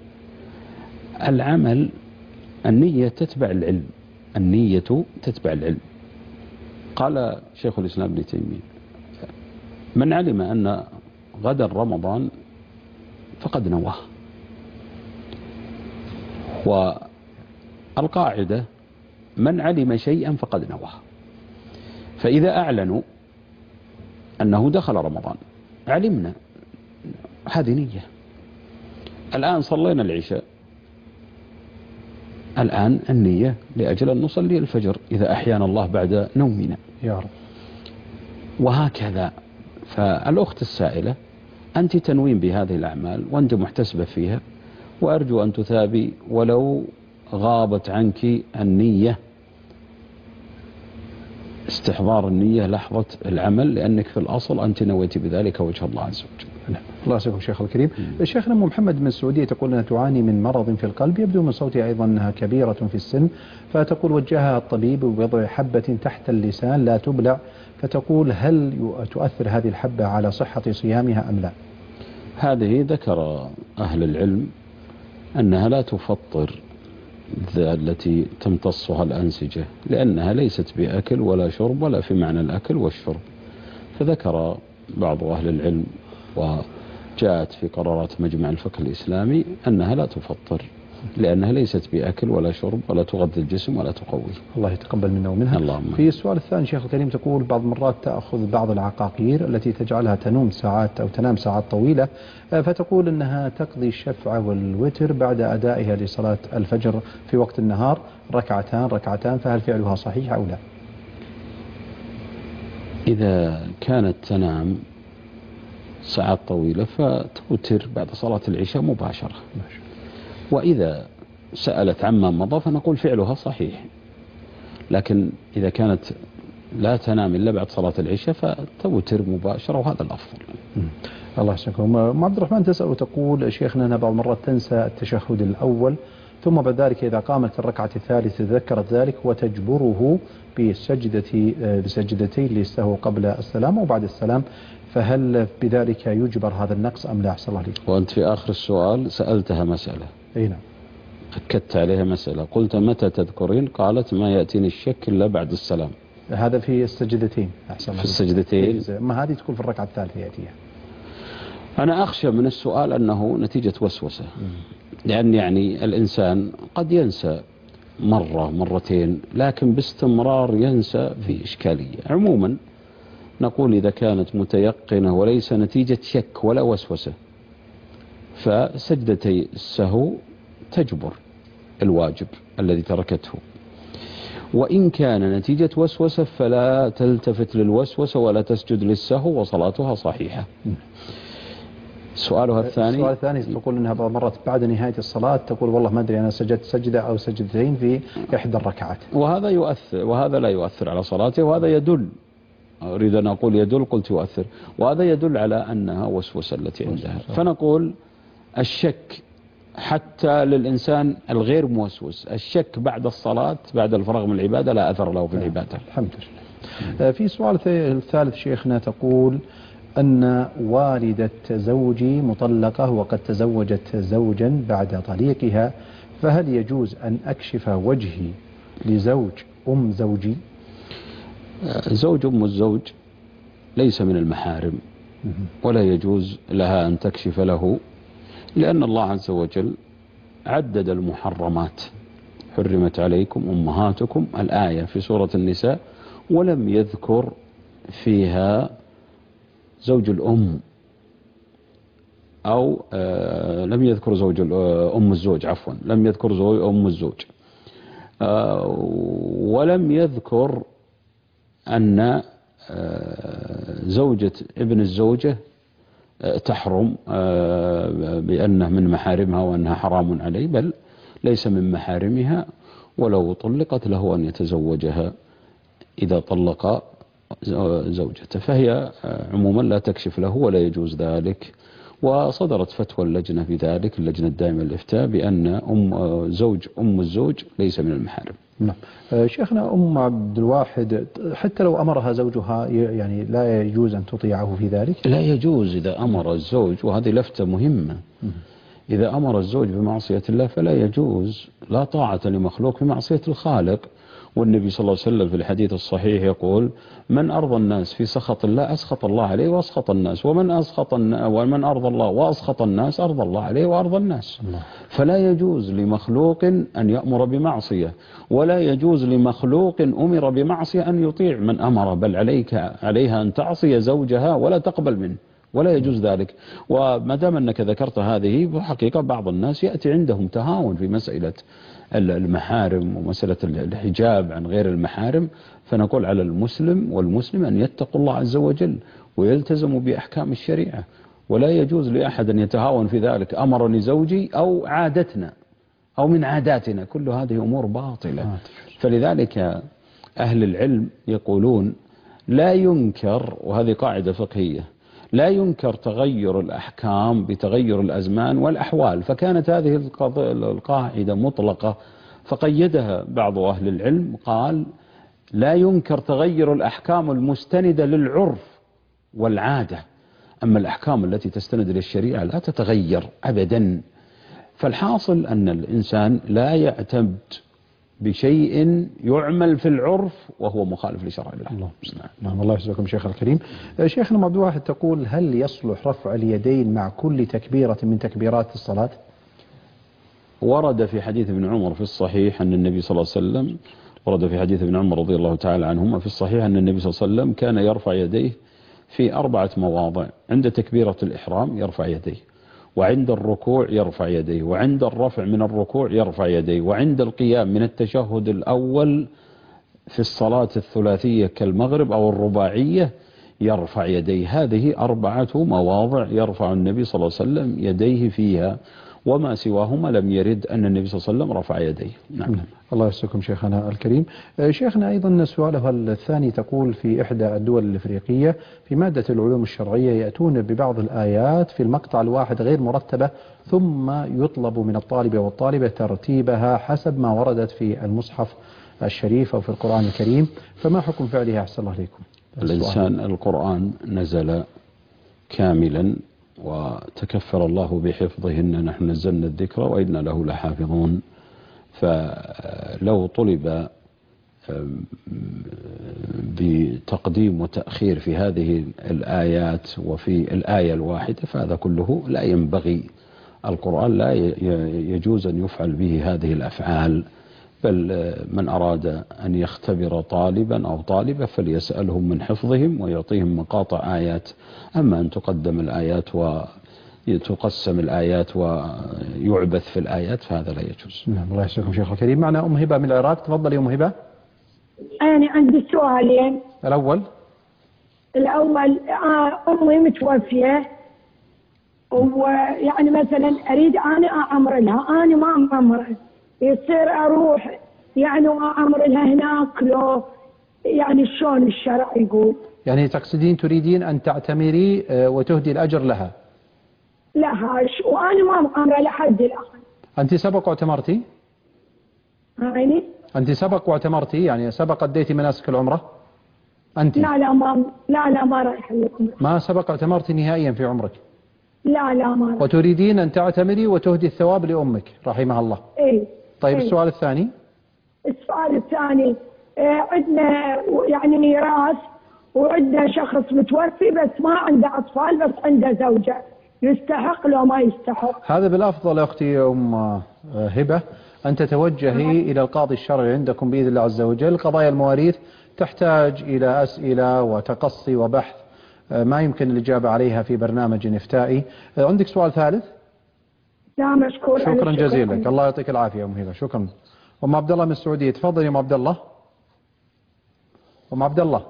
العمل، النية تتبع العلم، النية تتبع العلم. قال شيخ الإسلام ابن تيمية: من علم أن غدا رمضان فقد نواه. والقاعدة: من علم شيئا فقد نواه. فإذا أعلنوا أنه دخل رمضان علمنا، هذه نية. الآن صلينا العشاء، الآن النية لأجل أن نصلي الفجر إذا أحيانا الله بعد نومنا يا رب. وهكذا. فالأخت السائلة، أنت تنوين بهذه الأعمال وأنت محتسبة فيها، وأرجو أن تثابي ولو غابت عنك النية، استحضار النية لحظة العمل، لأنك في الأصل أنت نويت بذلك وجه الله عز وجل. الله يسلمك شيخ الكريم. شيخنا أم محمد من السعودية تقول أنها تعاني من مرض في القلب، يبدو من صوتها أيضا أنها كبيرة في السن، فتقول وجهها الطبيب بوضع حبة تحت اللسان لا تبلع، فتقول هل تؤثر هذه الحبة على صحة صيامها أم لا؟ هذه ذكر أهل العلم أنها لا تفطر التي تمتصها الأنسجة، لأنها ليست بأكل ولا شرب ولا في معنى الأكل والشرب. فذكر بعض أهل العلم وجاءت في قرارات مجمع الفقه الإسلامي أنها لا تفطر، لأنها ليست بأكل ولا شرب ولا تغذي الجسم ولا تقوي. الله يتقبل منا ومنها. اللهم. في السؤال الثاني شيخ الكريم تقول بعض المرات تأخذ بعض العقاقير التي تجعلها تنوم ساعات أو تنام ساعات طويلة، فتقول أنها تقضي الشفع والوتر بعد أدائها لصلاة الفجر في وقت النهار ركعتان، فهل فعلها صحيح أو لا؟ إذا كانت تنام ساعات طويلة فتوتر بعد صلاة العشاء مباشرة. وإذا سألت عما مضى فنقول فعلها صحيح، لكن إذا كانت لا تنام إلا بعد صلاة العشاء فتوتر مباشرة، وهذا الأفضل. الله يسلمكم. أم عبد الرحمن تسأل وتقول شيخنا أنها بعض المرات تنسى التشهد الأول، ثم بعد ذلك إذا قامت الركعة الثالثة تذكرت ذلك وتجبره بسجدتين للسهو قبل السلام وبعد السلام، فهل بذلك يجبر هذا النقص أم لا؟ أحسن الله عليك. وأنت في آخر السؤال سألتها مسألة. أي نعم. أكدت عليها مسألة، قلت متى تذكرين؟ قالت ما يأتيني الشك إلا بعد السلام. هذا في السجدتين. أحسن الله. في السجدتين. ما هذه تكون في الركعة الثالثة يأتيها. أنا أخشى من السؤال أنه نتيجة وسوسة، لأن يعني الإنسان قد ينسى مرة مرتين، لكن باستمرار ينسى في إشكالية. عموما نقول إذا كانت متيقنة وليس نتيجة شك ولا وسوسة، فسجدتي السهو تجبر الواجب الذي تركته. وإن كان نتيجة وسوسة فلا تلتفت للوسوسة ولا تسجد للسهو وصلاتها صحيحة. سؤالها الثاني. السؤال الثاني تقول أنها بعض المرات بعد نهاية الصلاة تقول والله ما أدري أنا سجدت سجدة أو سجدتين في إحدى الركعات. وهذا يؤثر، وهذا لا يؤثر على صلاته، وهذا يدل، أريد أن أقول يدل، قلت يؤثر، وهذا يدل على أنها وسوسة التي عندها. فنقول الشك حتى للإنسان الغير موسوس، الشك بعد الصلاة بعد الفراغ من العبادة لا أثر له في العبادة. الحمد لله. في سؤال الثالث شيخنا تقول أن والدة زوجي مطلقة وقد تزوجت زوجا بعد طليقها، فهل يجوز أن أكشف وجهي لزوج أم زوجي؟ زوج أم الزوج ليس من المحارم، ولا يجوز لها أن تكشف له، لأن الله عز وجل عدد المحرمات، حرمت عليكم أمهاتكم الآية في سورة النساء، ولم يذكر فيها زوج الأم، أو لم يذكر زوج أم الزوج، عفوا لم يذكر زوج أم الزوج، ولم يذكر أن زوجة ابن الزوجة تحرم بأنه من محارمها وأنها حرام عليه، بل ليس من محارمها، ولو طلقت له أن يتزوجها إذا طلق زوجته، فهي عموما لا تكشف له ولا يجوز ذلك. وصدرت فتوى اللجنة بذلك، اللجنة الدائمة للإفتاء، بأن زوج أم الزوج ليس من المحارم. نعم. شيخنا أم عبد الواحد حتى لو أمرها زوجها يعني لا يجوز أن تطيعه في ذلك؟ لا يجوز إذا أمر الزوج، وهذه لفتة مهمة، إذا أمر الزوج بمعصية الله فلا يجوز، لا طاعة لمخلوق في معصية الخالق. والنبي صلى الله عليه وسلم في الحديث الصحيح يقول من أرضى الناس في سخط الله أسخط الله عليه وأسخط الناس، ومن أرضى الله وأسخط الناس أرضى الله عليه وأرضى الناس. فلا يجوز لمخلوق أن يأمر بمعصية، ولا يجوز لمخلوق أمر بمعصية أن يطيع من أمر، بل عليها أن تعصي زوجها ولا تقبل منه، ولا يجوز ذلك. وما دام أنك ذكرت هذه، بحقيقة بعض الناس يأتي عندهم تهاون في مسألة المحارم ومسألة الحجاب عن غير المحارم، فنقول على المسلم والمسلم أن يتقوا الله عز وجل ويلتزموا بأحكام الشريعة، ولا يجوز لأحد أن يتهاون في ذلك، أمرني زوجي أو عادتنا أو من عاداتنا، كل هذه أمور باطلة. فلذلك أهل العلم يقولون لا ينكر، وهذه قاعدة فقهية، لا ينكر تغير الأحكام بتغير الأزمان والأحوال، فكانت هذه القاعدة مطلقة فقيدها بعض أهل العلم، قال لا ينكر تغير الأحكام المستندة للعرف والعادة، أما الأحكام التي تستند للشريعة لا تتغير أبدا. فالحاصل أن الإنسان لا يعتمد بشيء يعمل في العرف وهو مخالف لشرع الله. نعم. الله يجزاكم شيخ الكريم. شيخنا عبد الواحد تقول هل يصلح رفع اليدين مع كل تكبيرة من تكبيرات الصلاة؟ ورد في حديث ابن عمر في الصحيح أن النبي صلى الله عليه وسلم، ورد في حديث ابن عمر رضي الله تعالى عنهما في الصحيح أن النبي صلى الله عليه وسلم كان يرفع يديه في 4 مواضع: عند تكبيرة الإحرام يرفع يديه، وعند الركوع يرفع يديه، وعند الرفع من الركوع يرفع يديه، وعند القيام من التشهد الأول في الصلاة الثلاثية كالمغرب أو الرباعية يرفع يديه. هذه 4 مواضع يرفع النبي صلى الله عليه وسلم يديه فيها، وما سواهما لم يرد أن النبي صلى الله عليه وسلم رفع يديه. نعم. الله يسلمكم شيخنا الكريم. شيخنا أيضا سؤالها الثاني تقول في إحدى الدول الإفريقية في مادة العلوم الشرعية يأتون ببعض الآيات في المقطع الواحد غير مرتبة، ثم يطلب من الطالب والطالبة ترتيبها حسب ما وردت في المصحف الشريف أو في القرآن الكريم، فما حكم فعلها أحسن الله عليكم؟ الإنسان القرآن نزل كاملا وتكفل الله بحفظه، إن نحن نزلنا الذكر وإنا له لحافظون. فلو طلب بتقديم وتأخير في هذه الآيات وفي الآية الواحدة فهذا كله لا ينبغي. القرآن لا يجوز أن يفعل به هذه الأفعال، بل من أراد أن يختبر طالبا أو طالبة فليسألهم من حفظهم ويعطيهم مقاطع آيات. أما أن تقدم الآيات وتقسم الآيات ويعبث في الآيات فهذا لا يجوز. نعم. الله يسلمكم شيخ الكريم. معنا أم هبة من العراق. تفضلي أم هبة. أنا عندي سؤالين. الأول أمي متوفية، ويعني مثلا أريد أنا أعمر لها، أنا ما أعمرها، يصير أروح يعني وأعمر لها هناك لو يعني شلون الشرع يقول؟ يعني تقصدين تريدين أن تعتمري وتهدي الأجر لها؟ لهاش، وأنا ما معمرة لحد الآن. أنت سبق واعتمرتي؟ يعني أنت سبق واعتمرتي، يعني سبق أديتي مناسك العمرة؟ أنت؟ لا ما رايح لكم. ما سبق اعتمرتي نهائيا في عمرك؟ لا ما رايح. وتريدين أن تعتمري وتهدي الثواب لأمك رحمها الله؟ إيه. طيب إيه؟ السؤال الثاني؟ السؤال الثاني عندنا يعني ميراث، وعندنا شخص متوفي بس ما عنده أطفال بس عنده زوجة، يستحق لو ما يستحق؟ هذا بالأفضل يا أختي أم هبة أن تتوجهي إلى القاضي الشرعي عندكم بإذن الله عز وجل. قضايا المواريث تحتاج إلى أسئلة وتقصي وبحث ما يمكن الإجابة عليها في برنامج إفتائي. عندك سؤال ثالث؟ لا مشكور. شكرا جزيلا لك. الله يعطيك العافية أم هبة. شكرا. أم عبد الله من السعودية. تفضل يا أم عبد الله. أم عبد الله.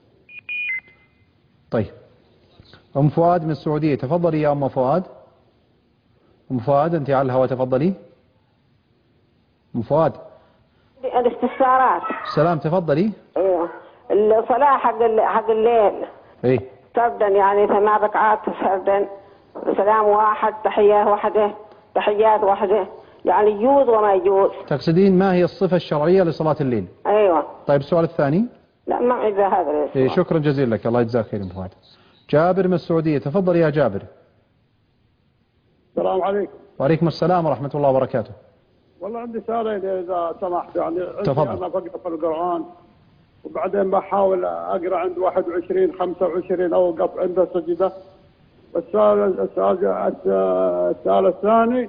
طيب أم فؤاد من السعودية. تفضلي يا أم فؤاد. أم فؤاد أنت على الهواء. تفضلي أم فؤاد. الاستفسارات. السلام. تفضلي. ايوه الصلاة حق الليل. ايه. سردا يعني 8 ركعات سردا، سلام واحد، تحية واحدة، تحيات واحدة، يعني يجوز وما يجوز. تقصدين ما هي الصفة الشرعية لصلاة الليل؟ ايوه. طيب السؤال الثاني؟ لا ما عندي هذا السؤال. إيه شكرا جزيلا لك. الله يجزاك خير. فؤاد. جابر من السعودية. تفضل يا جابر. السلام عليكم. وعليكم السلام ورحمة الله وبركاته. والله عندي سؤالين إذا سمحت. يعني تفضل. أنا بقرأ في القرآن وبعدين بحاول أقرأ عند 21 25 أوقف عند سجدة. السؤال الثاني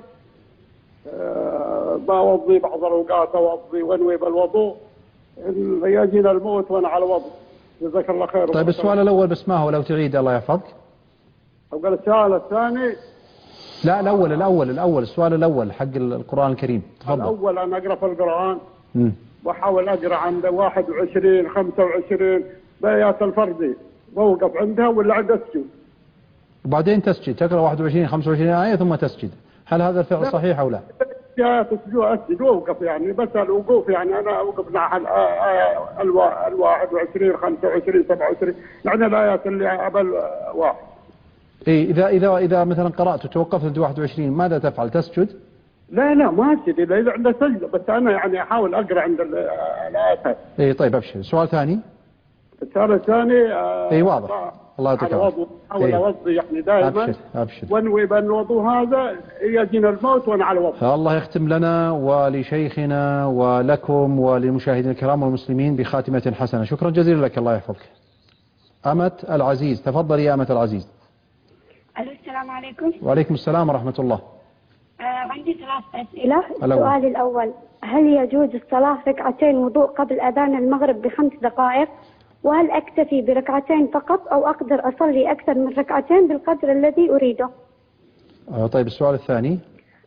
بوضي بعض الأوقات أوضي وانوي بالوضوء يجينا الموت وأنا على وضوء. جزاك الله خير. طيب السؤال الأول بس ما هو لو تعيد الله يحفظك. أقول السؤال الثاني. لا الأول السؤال الأول حق القرآن الكريم. تفضل. الأول أنا أقرأ في القرآن وأحاول أقرأ عند 21 25 بآيات الفردي وأوقف عندها ولا عند السجود. وبعدين تسجد تقرأ 21 25 آية ثم تسجد. هل هذا الفعل صحيح أو لا؟ آيات السجود وأوقف يعني بس الوقوف يعني أنا أوقف مع ال 21 25 27 يعني الآيات اللي قبل واحد. إيه إذا مثلا قرأت وتوقفت عند 21 ماذا تفعل؟ تسجد؟ لا ما أسجد إذا عنده سجدة بس أنا يعني أحاول أقرأ عند الآيات. إيه طيب أبشر. سؤال ثاني. السؤال الثاني إيه واضح. الله يعطيك العافية. أحاول أوضي يعني دائما. أبشر. وانوي بأن الوضوء هذا يجينا الموت وأنا على وضوء. الله يختم لنا ولشيخنا ولكم وللمشاهدين الكرام والمسلمين بخاتمة حسنة. شكرا جزيلا لك. الله يحفظك. أمة العزيز. تفضلي يا أمة العزيز. السلام عليكم. وعليكم السلام ورحمة الله. عندي 3 أسئلة. السؤال الأول، هل يجوز الصلاة ركعتين وضوء قبل أذان المغرب ب5 دقائق؟ وهل أكتفي بركعتين فقط أو أقدر أصلي أكثر من ركعتين بالقدر الذي أريده؟ طيب السؤال الثاني.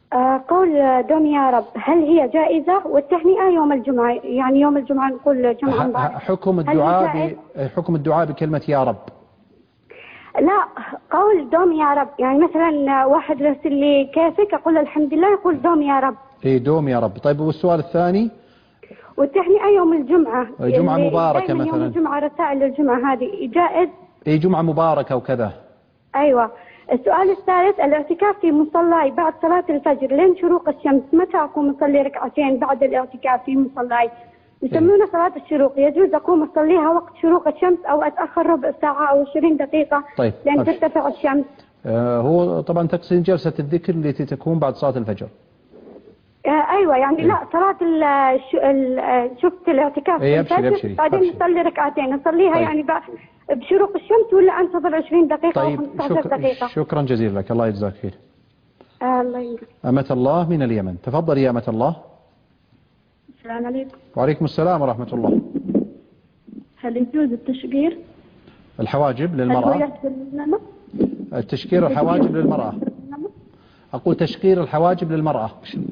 قول دوم يا رب هل هي جائزة؟ والتهنئة يوم الجمعة، يعني يوم الجمعة نقول جمعة مباركة. حكم الدعاء بكلمة يا رب. لا، قول دوم يا رب، يعني مثلا واحد يرسل لي كيفك أقول الحمد لله، يقول دوم يا رب. إيه دوم يا رب. طيب والسؤال الثاني؟ والتهنئة يوم الجمعة، جمعة مباركة مثلا. يوم الجمعة رسائل الجمعة هذه جائز؟ إيه جمعة مباركة وكذا. أيوة. السؤال الثالث، الاعتكاف في مصلاي بعد صلاة الفجر لين شروق الشمس، متى أقوم أصلي ركعتين بعد الاعتكاف في مصلاي؟ يسمونها صلاة الشروق، يجوز أقوم أصليها وقت شروق الشمس أو أتأخر ربع ساعة أو 20 دقيقة طيب. لين ترتفع الشمس؟ هو طبعا تقصد جلسة الذكر التي تكون بعد صلاة الفجر. أيوة يعني لا صلاة شفت الاعتكاف في الفجر بعدين نصلي ركعتين نصليها. طيب. يعني بشروق الشمس ولا أنتظر 20 دقيقة طيب. أو 15 دقيقة؟ شكرا جزيلا لك، الله يجزاك خير. الله يجزاك. أمة الله من اليمن، تفضل يا أمة الله. السلام عليكم. وعليكم السلام ورحمة الله. هل يجوز التشقير الحواجب للمرأة؟ التشقير الحواجب للمرأة. أقول تشقير الحواجب للمرأة.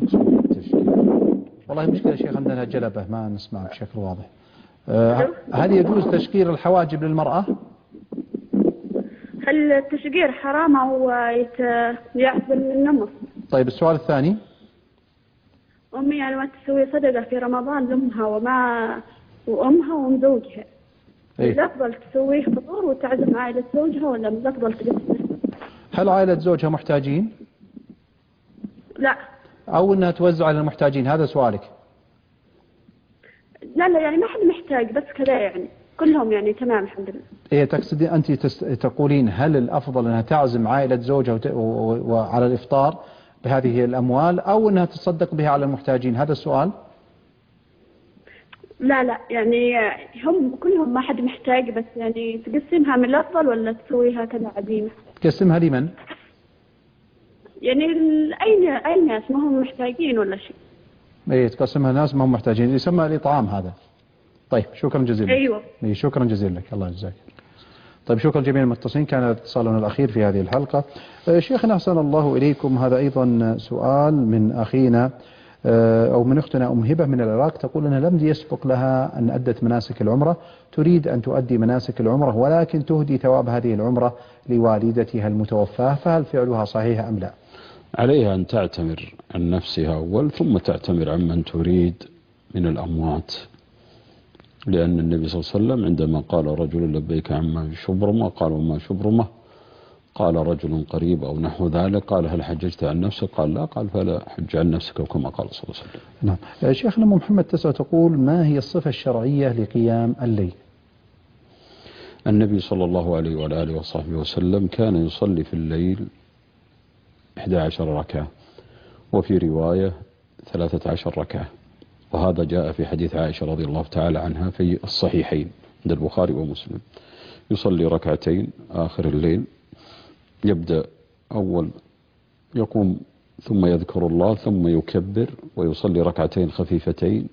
والله مشكلة يا شيخ عندنا جلبة ما نسمع بشكل واضح. هل يجوز تشقير الحواجب للمرأة؟ هل التشقير حرام أو يعزل من النمص؟ طيب السؤال الثاني. أمي يعني ما تسوي صدقة في رمضان لأمها وأمها وأم زوجها. إيه؟ الأفضل تسويه فطور وتعزم عائلة زوجها ولا الأفضل تقسمه؟ هل عائلة زوجها محتاجين؟ لا. أو أنها توزع على المحتاجين، هذا سؤالك؟ لا يعني ما حد محتاج بس كذا يعني كلهم يعني تمام الحمد لله. إيه تقصدين أنت تقولين هل الأفضل أنها تعزم عائلة زوجها وعلى الإفطار بهذه الأموال أو أنها تصدق بها على المحتاجين، هذا السؤال؟ لا يعني هم كلهم ما حد محتاج بس يعني تقسمها من الأفضل ولا تسويها كذا عديمة؟ تقسمها لمن؟ يعني أي ناس ما هم محتاجين ولا شيء. إيه تقسمها ناس ما هم محتاجين، يسمى الإطعام هذا. طيب شكرا جزيلا. أيوة. إيه شكرا جزيلا لك، الله يجزاك. طيب شكرا جميع المتصلين، كان اتصالنا الأخير في هذه الحلقة. شيخنا أحسن الله إليكم، هذا أيضا سؤال من أخينا أو من أختنا أم هبة من العراق، تقول أنها لم يسبق لها أن أدت مناسك العمرة، تريد أن تؤدي مناسك العمرة ولكن تهدي ثواب هذه العمرة لوالدتها المتوفاة، فهل فعلها صحيح أم لا؟ عليها أن تعتمر عن نفسها أول ثم تعتمر عن من تريد من الأموات، لأن النبي صلى الله عليه وسلم عندما قال رجل لبيك عما شبرمة قال وما شبرمة، قال رجل قريب أو نحو ذلك، قال هل حججت عن نفسك؟ قال لا، قال فلا حج عن نفسك كما قال صلى الله عليه وسلم. نعم. شيخنا محمد تسأل تقول ما هي الصفة الشرعية لقيام الليل؟ النبي صلى الله عليه وآله وصحبه وسلم كان يصلي في الليل 11 ركعة وفي رواية 13 ركعة، وهذا جاء في حديث عائشة رضي الله تعالى عنها في الصحيحين عند البخاري ومسلم. يصلي ركعتين آخر الليل، يبدأ أول يقوم ثم يذكر الله ثم يكبر ويصلي ركعتين خفيفتين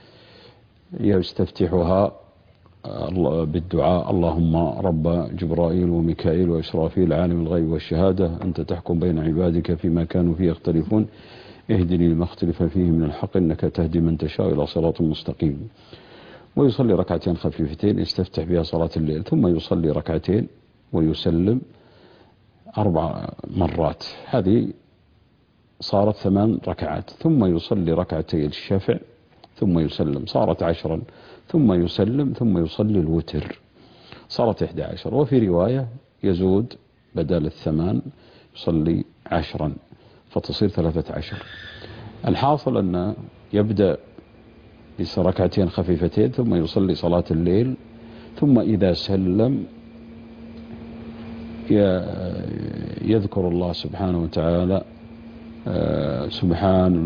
يستفتحها بالدعاء اللهم رب جبرائيل وميكائيل وإسرافيل عالم الغيب والشهادة أنت تحكم بين عبادك فيما كانوا فيه يختلفون اهدني لما اختلف فيه من الحق إنك تهدي من تشاء إلى صراط مستقيم. ويصلي ركعتين خفيفتين يستفتح بها صلاة الليل، ثم يصلي ركعتين ويسلم 4 مرات، هذه صارت 8 ركعات، ثم يصلي ركعتي الشفع ثم يسلم صارت 10، ثم يسلم ثم يصلي الوتر صارت 11، وفي رواية يزود بدل 8 يصلي 10 فتصير 13. الحاصل أن يبدأ بركعتين خفيفتين ثم يصلي صلاة الليل، ثم إذا سلم يذكر الله سبحانه وتعالى سبحان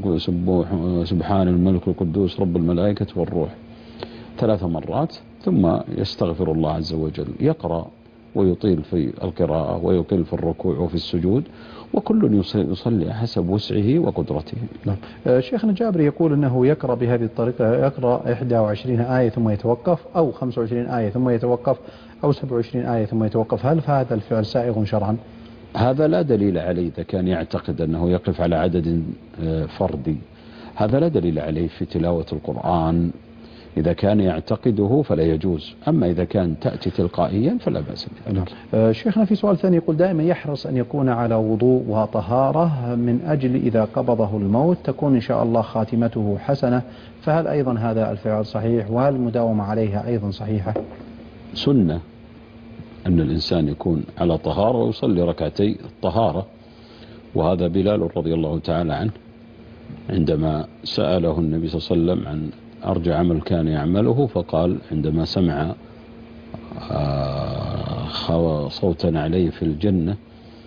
الملك القدوس رب الملائكة والروح 3 مرات، ثم يستغفر الله عز وجل، يقرأ ويطيل في القراءة ويطيل في الركوع وفي السجود، وكل يصلي حسب وسعه وقدرته. نعم. شيخنا جابر يقول أنه يقرأ بهذه الطريقة، يقرأ 21 آية ثم يتوقف، أو 25 آية ثم يتوقف، أو 27 آية ثم يتوقف، هل هذا الفعل سائغ شرعا؟ هذا لا دليل عليه إذا كان يعتقد أنه يقف على عدد فردي، هذا لا دليل عليه في تلاوة القرآن. إذا كان يعتقده فلا يجوز، أما إذا كان تأتي تلقائيا فلا بأس بذلك. شيخنا في سؤال ثاني يقول دائما يحرص أن يكون على وضوء وطهارة من أجل إذا قبضه الموت تكون إن شاء الله خاتمته حسنة، فهل أيضا هذا الفعل صحيح؟ وهل المداومة عليها أيضا صحيحة؟ سنة أن الإنسان يكون على طهارة ويصلي ركعتي الطهارة، وهذا بلال رضي الله تعالى عنه عندما سأله النبي صلى الله عليه وسلم عن أرجى عمل كان يعمله، فقال عندما سمع صوتا عليه في الجنة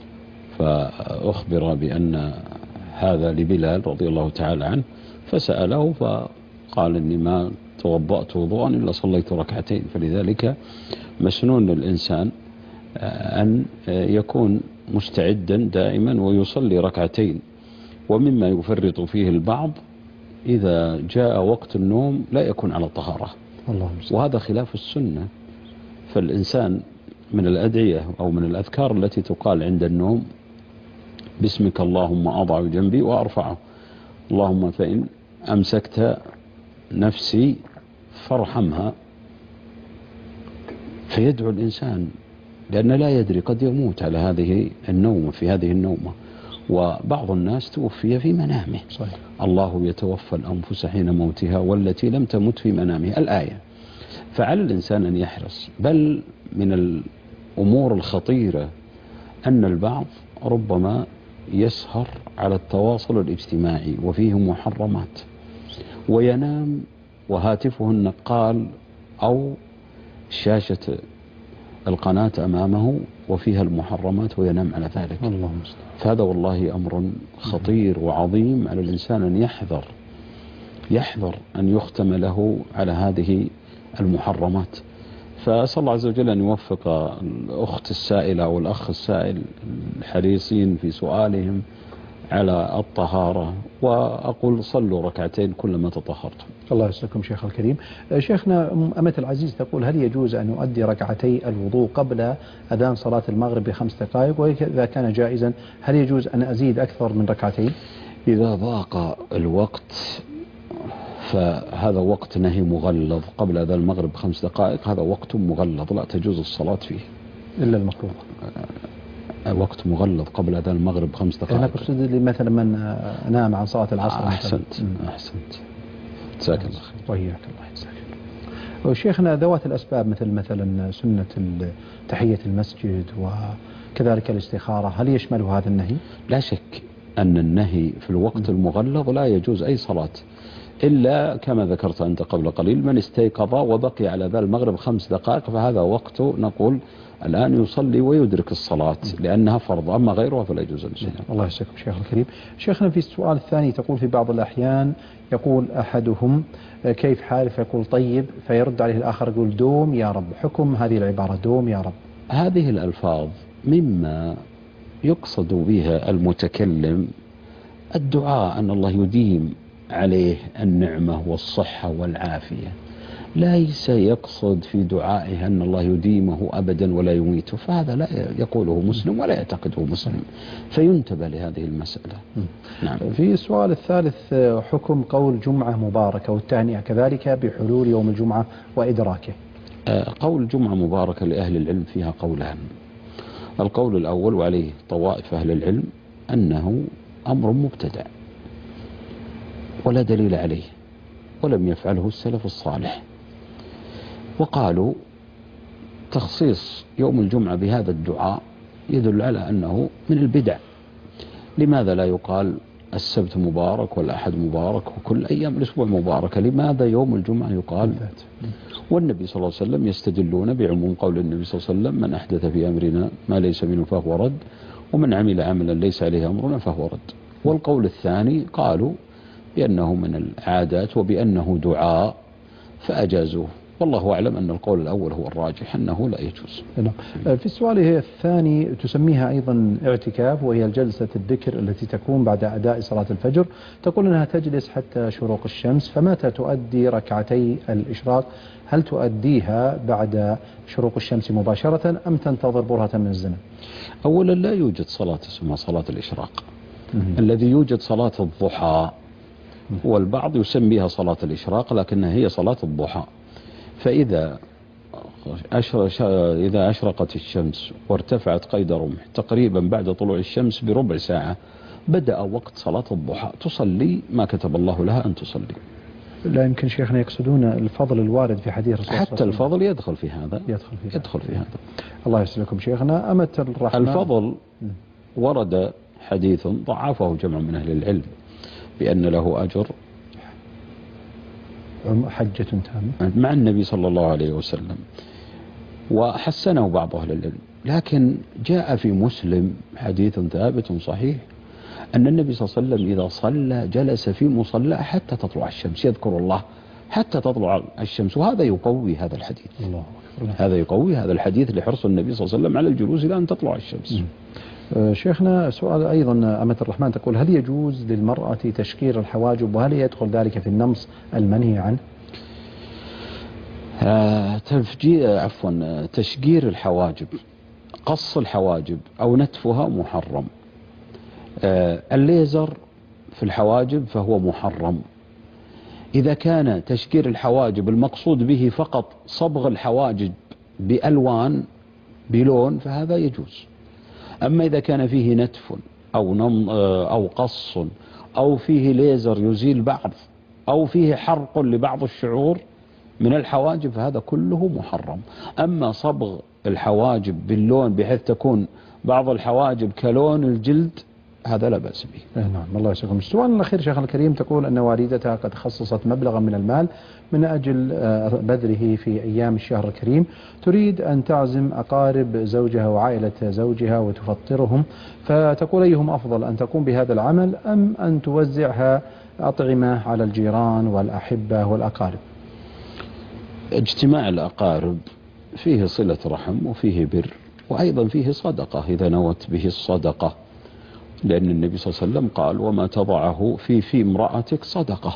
فأخبر بأن هذا لبلال رضي الله تعالى عنه، فسأله فقال إني ما توضأت وضوءا إلا صليت ركعتين. فلذلك مسنون للإنسان أن يكون مستعدا دائما ويصلي ركعتين. ومما يفرط فيه البعض إذا جاء وقت النوم لا يكون على طهارة، وهذا خلاف السنة. فالإنسان من الأدعية أو من الأذكار التي تقال عند النوم باسمك اللهم أضع جنبي وأرفعه، اللهم فإن أمسكت نفسي فارحمها. فيدعو الإنسان لأن لا يدري قد يموت على هذه النومة في هذه النومة، وبعض الناس توفي في منامه. صحيح. الله يتوفى الأنفس حين موتها والتي لم تمت في منامها الآية. فعلى الإنسان أن يحرص. بل من الأمور الخطيرة أن البعض ربما يسهر على التواصل الاجتماعي وفيه محرمات، وينام وهاتفه النقال أو شاشة القناة أمامه وفيها المحرمات وينام على ذلك. فهذا والله أمر خطير وعظيم على الإنسان أن يحذر أن يختم له على هذه المحرمات. فأسأل الله عز وجل أن يوفق الأخت السائلة والأخ السائل الحريصين في سؤالهم على الطهارة، وأقول صلوا ركعتين كلما تطهرتم. الله يسلمكم شيخ الكريم. شيخنا أمة العزيز تقول هل يجوز أن يؤدي ركعتي الوضوء قبل أذان صلاة المغرب ب5 دقائق؟ وإذا كان جائزا هل يجوز أن أزيد أكثر من ركعتين؟ إذا ضاق الوقت فهذا وقت نهي مغلظ. قبل أذان المغرب ب5 دقائق هذا وقت مغلظ لا تجوز الصلاة فيه إلا المفروض. وقت مغلظ قبل أذان المغرب ب5 دقائق. أنا أقصد لي مثلا من نام عن صلاة العصر. أحسنت. جزاك الله خير. وإياك الله يجزاك. وشيخنا ذوات الأسباب مثلا سنة تحية المسجد وكذلك الاستخارة، هل يشمل هذا النهي؟ لا شك أن النهي في الوقت المغلظ لا يجوز أي صلاة، إلا كما ذكرت أنت قبل قليل من استيقظ وبقي على ذا المغرب 5 دقائق فهذا وقت نقول الآن يصلي ويدرك الصلاة لأنها فرض، أما غيرها فلا يجوز الشيء. الله يسلمكم شيخ الكريم. شيخنا في السؤال الثاني تقول في بعض الأحيان يقول أحدهم كيف حالي فيقول طيب، فيرد عليه الآخر يقول دوم يا رب. حكم هذه العبارة دوم يا رب؟ هذه الألفاظ مما يقصد بها المتكلم الدعاء أن الله يديم عليه النعمة والصحة والعافية، ليس يقصد في دعائه أن الله يديمه أبدا ولا يميته، فهذا لا يقوله مسلم ولا يعتقده مسلم، فينتبه لهذه المسألة. نعم. في السؤال الثالث حكم قول جمعة مباركة والتهنئة كذلك بحلول يوم الجمعة وإدراكه. قول جمعة مباركة لأهل العلم فيها قولان. القول الأول وعليه طوائف أهل العلم أنه أمر مبتدع ولا دليل عليه ولم يفعله السلف الصالح، وقالوا تخصيص يوم الجمعة بهذا الدعاء يدل على أنه من البدع. لماذا لا يقال السبت مبارك والأحد مبارك وكل أيام الأسبوع مباركة؟ لماذا يوم الجمعة يقال؟ والنبي صلى الله عليه وسلم يستدلون بعموم قول النبي صلى الله عليه وسلم من أحدث في أمرنا ما ليس منه فهو رد ومن عمل عملا ليس عليه أمرنا فهو رد. والقول الثاني قالوا بأنه من العادات وبأنه دعاء فأجازوه، والله أعلم أن القول الأول هو الراجح أنه لا يجوز. في السؤال الثاني تسميها أيضا اعتكاف، وهي الجلسة الذكر التي تكون بعد أداء صلاة الفجر، تقول أنها تجلس حتى شروق الشمس، فمتى تؤدي ركعتي الإشراق؟ هل تؤديها بعد شروق الشمس مباشرة أم تنتظر برهة من الزمن؟ أولا لا يوجد صلاة اسمها صلاة الإشراق. الذي يوجد صلاة الضحى، والبعض يسميها صلاة الإشراق لكنها هي صلاة الضحى. فإذا أشرقت الشمس وارتفعت قيد رمح تقريبا بعد طلوع الشمس بربع ساعة بدأ وقت صلاة الضحى، تصلي ما كتب الله لها أن تصلي. لا يمكن شيخنا يقصدون الفضل الوارد في حديث الرسول، حتى الفضل يدخل في هذا، يدخل في هذا. الله يسلمكم شيخنا. أمة الرحمن، الفضل ورد حديث ضعفه جمع من أهل العلم بأن له أجر حجة تامة مع النبي صلى الله عليه وسلم، وحسنه بعض أهل العلم. لكن جاء في مسلم حديث ثابت صحيح أن النبي صلى الله عليه وسلم إذا صلى جلس في مصلى حتى تطلع الشمس، يذكر الله حتى تطلع الشمس، وهذا يقوي هذا الحديث. هذا يقوي هذا الحديث لحرص النبي صلى الله عليه وسلم على الجلوس إلى أن تطلع الشمس. شيخنا سؤال أيضا أمة الرحمن، تقول هل يجوز للمرأة تشكير الحواجب، وهل يدخل ذلك في النمص المنهي عنه؟ تشجير الحواجب، قص الحواجب أو نتفها محرم. الليزر في الحواجب فهو محرم. إذا كان تشجير الحواجب المقصود به فقط صبغ الحواجب بألوان بلون فهذا يجوز. أما إذا كان فيه نتف أو قص أو فيه ليزر يزيل بعض أو فيه حرق لبعض الشعور من الحواجب فهذا كله محرم. أما صبغ الحواجب باللون بحيث تكون بعض الحواجب كلون الجلد هذا لا بأس به. نعم الله يسلمكم. السؤال الأخير شيخ الكريم، تقول أن والدتها قد خصصت مبلغا من المال من أجل بذله في أيام الشهر الكريم، تريد أن تعزم أقارب زوجها وعائلة زوجها وتفطرهم، فتقول أيهم أفضل، أن تقوم بهذا العمل أم أن توزعها أطعمة على الجيران والأحبة والأقارب؟ اجتماع الأقارب فيه صلة رحم وفيه بر، وأيضا فيه صدقة إذا نوت به الصدقة، لأن النبي صلى الله عليه وسلم قال وما تضعه في امرأتك صدقة،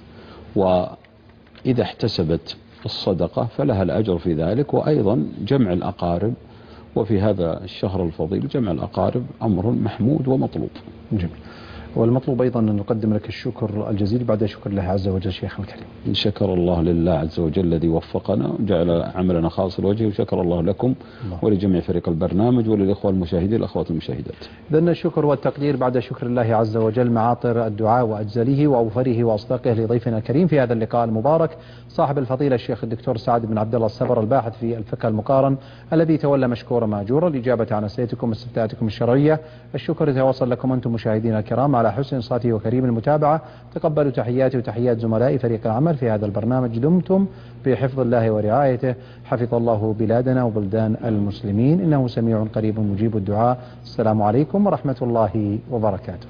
وإذا احتسبت الصدقة فلها الأجر في ذلك. وأيضا جمع الأقارب، وفي هذا الشهر الفضيل جمع الأقارب أمر محمود ومطلوب. جميل. والمطلوب أيضا أن نقدم لك الشكر الجزيل بعد شكر الله عز وجل شيخ الكريم. شكر الله لله عز وجل الذي وفقنا وجعل عملنا خاص لوجهه، وشكر الله لكم ولجميع فريق البرنامج وللإخوة المشاهدين والأخوات المشاهدات. إذن الشكر والتقدير بعد شكر الله عز وجل معاطر الدعاء وأجزله وأوفره وأصدقه لضيفنا الكريم في هذا اللقاء المبارك صاحب الفضيلة الشيخ الدكتور سعد بن عبد الله الصبر، الباحث في الفقه المقارن، الذي تولى مشكورا ماجورا الإجابة عن أسئلتكم واستفتاءاتكم الشرعية. الشكر يتواصل لكم أنتم مشاهدينا الكرام على حسن صاته وكريم المتابعة. تقبلوا تحياتي وتحيات زملائي فريق العمل في هذا البرنامج. دمتم في حفظ الله ورعايته. حفظ الله بلادنا وبلدان المسلمين، إنه سميع قريب مجيب الدعاء. السلام عليكم ورحمة الله وبركاته.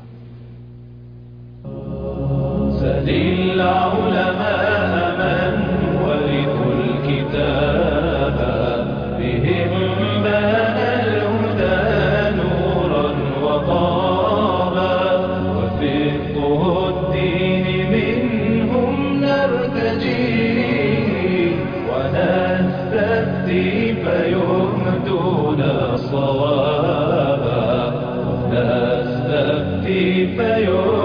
سل العلماء من ورثوا الكتاب، بهم بان الهدى نورا وطابا، وفقه الدين منهم نرتجي، ونستفتي فيهدون الصوابا، نستفتي فيهدون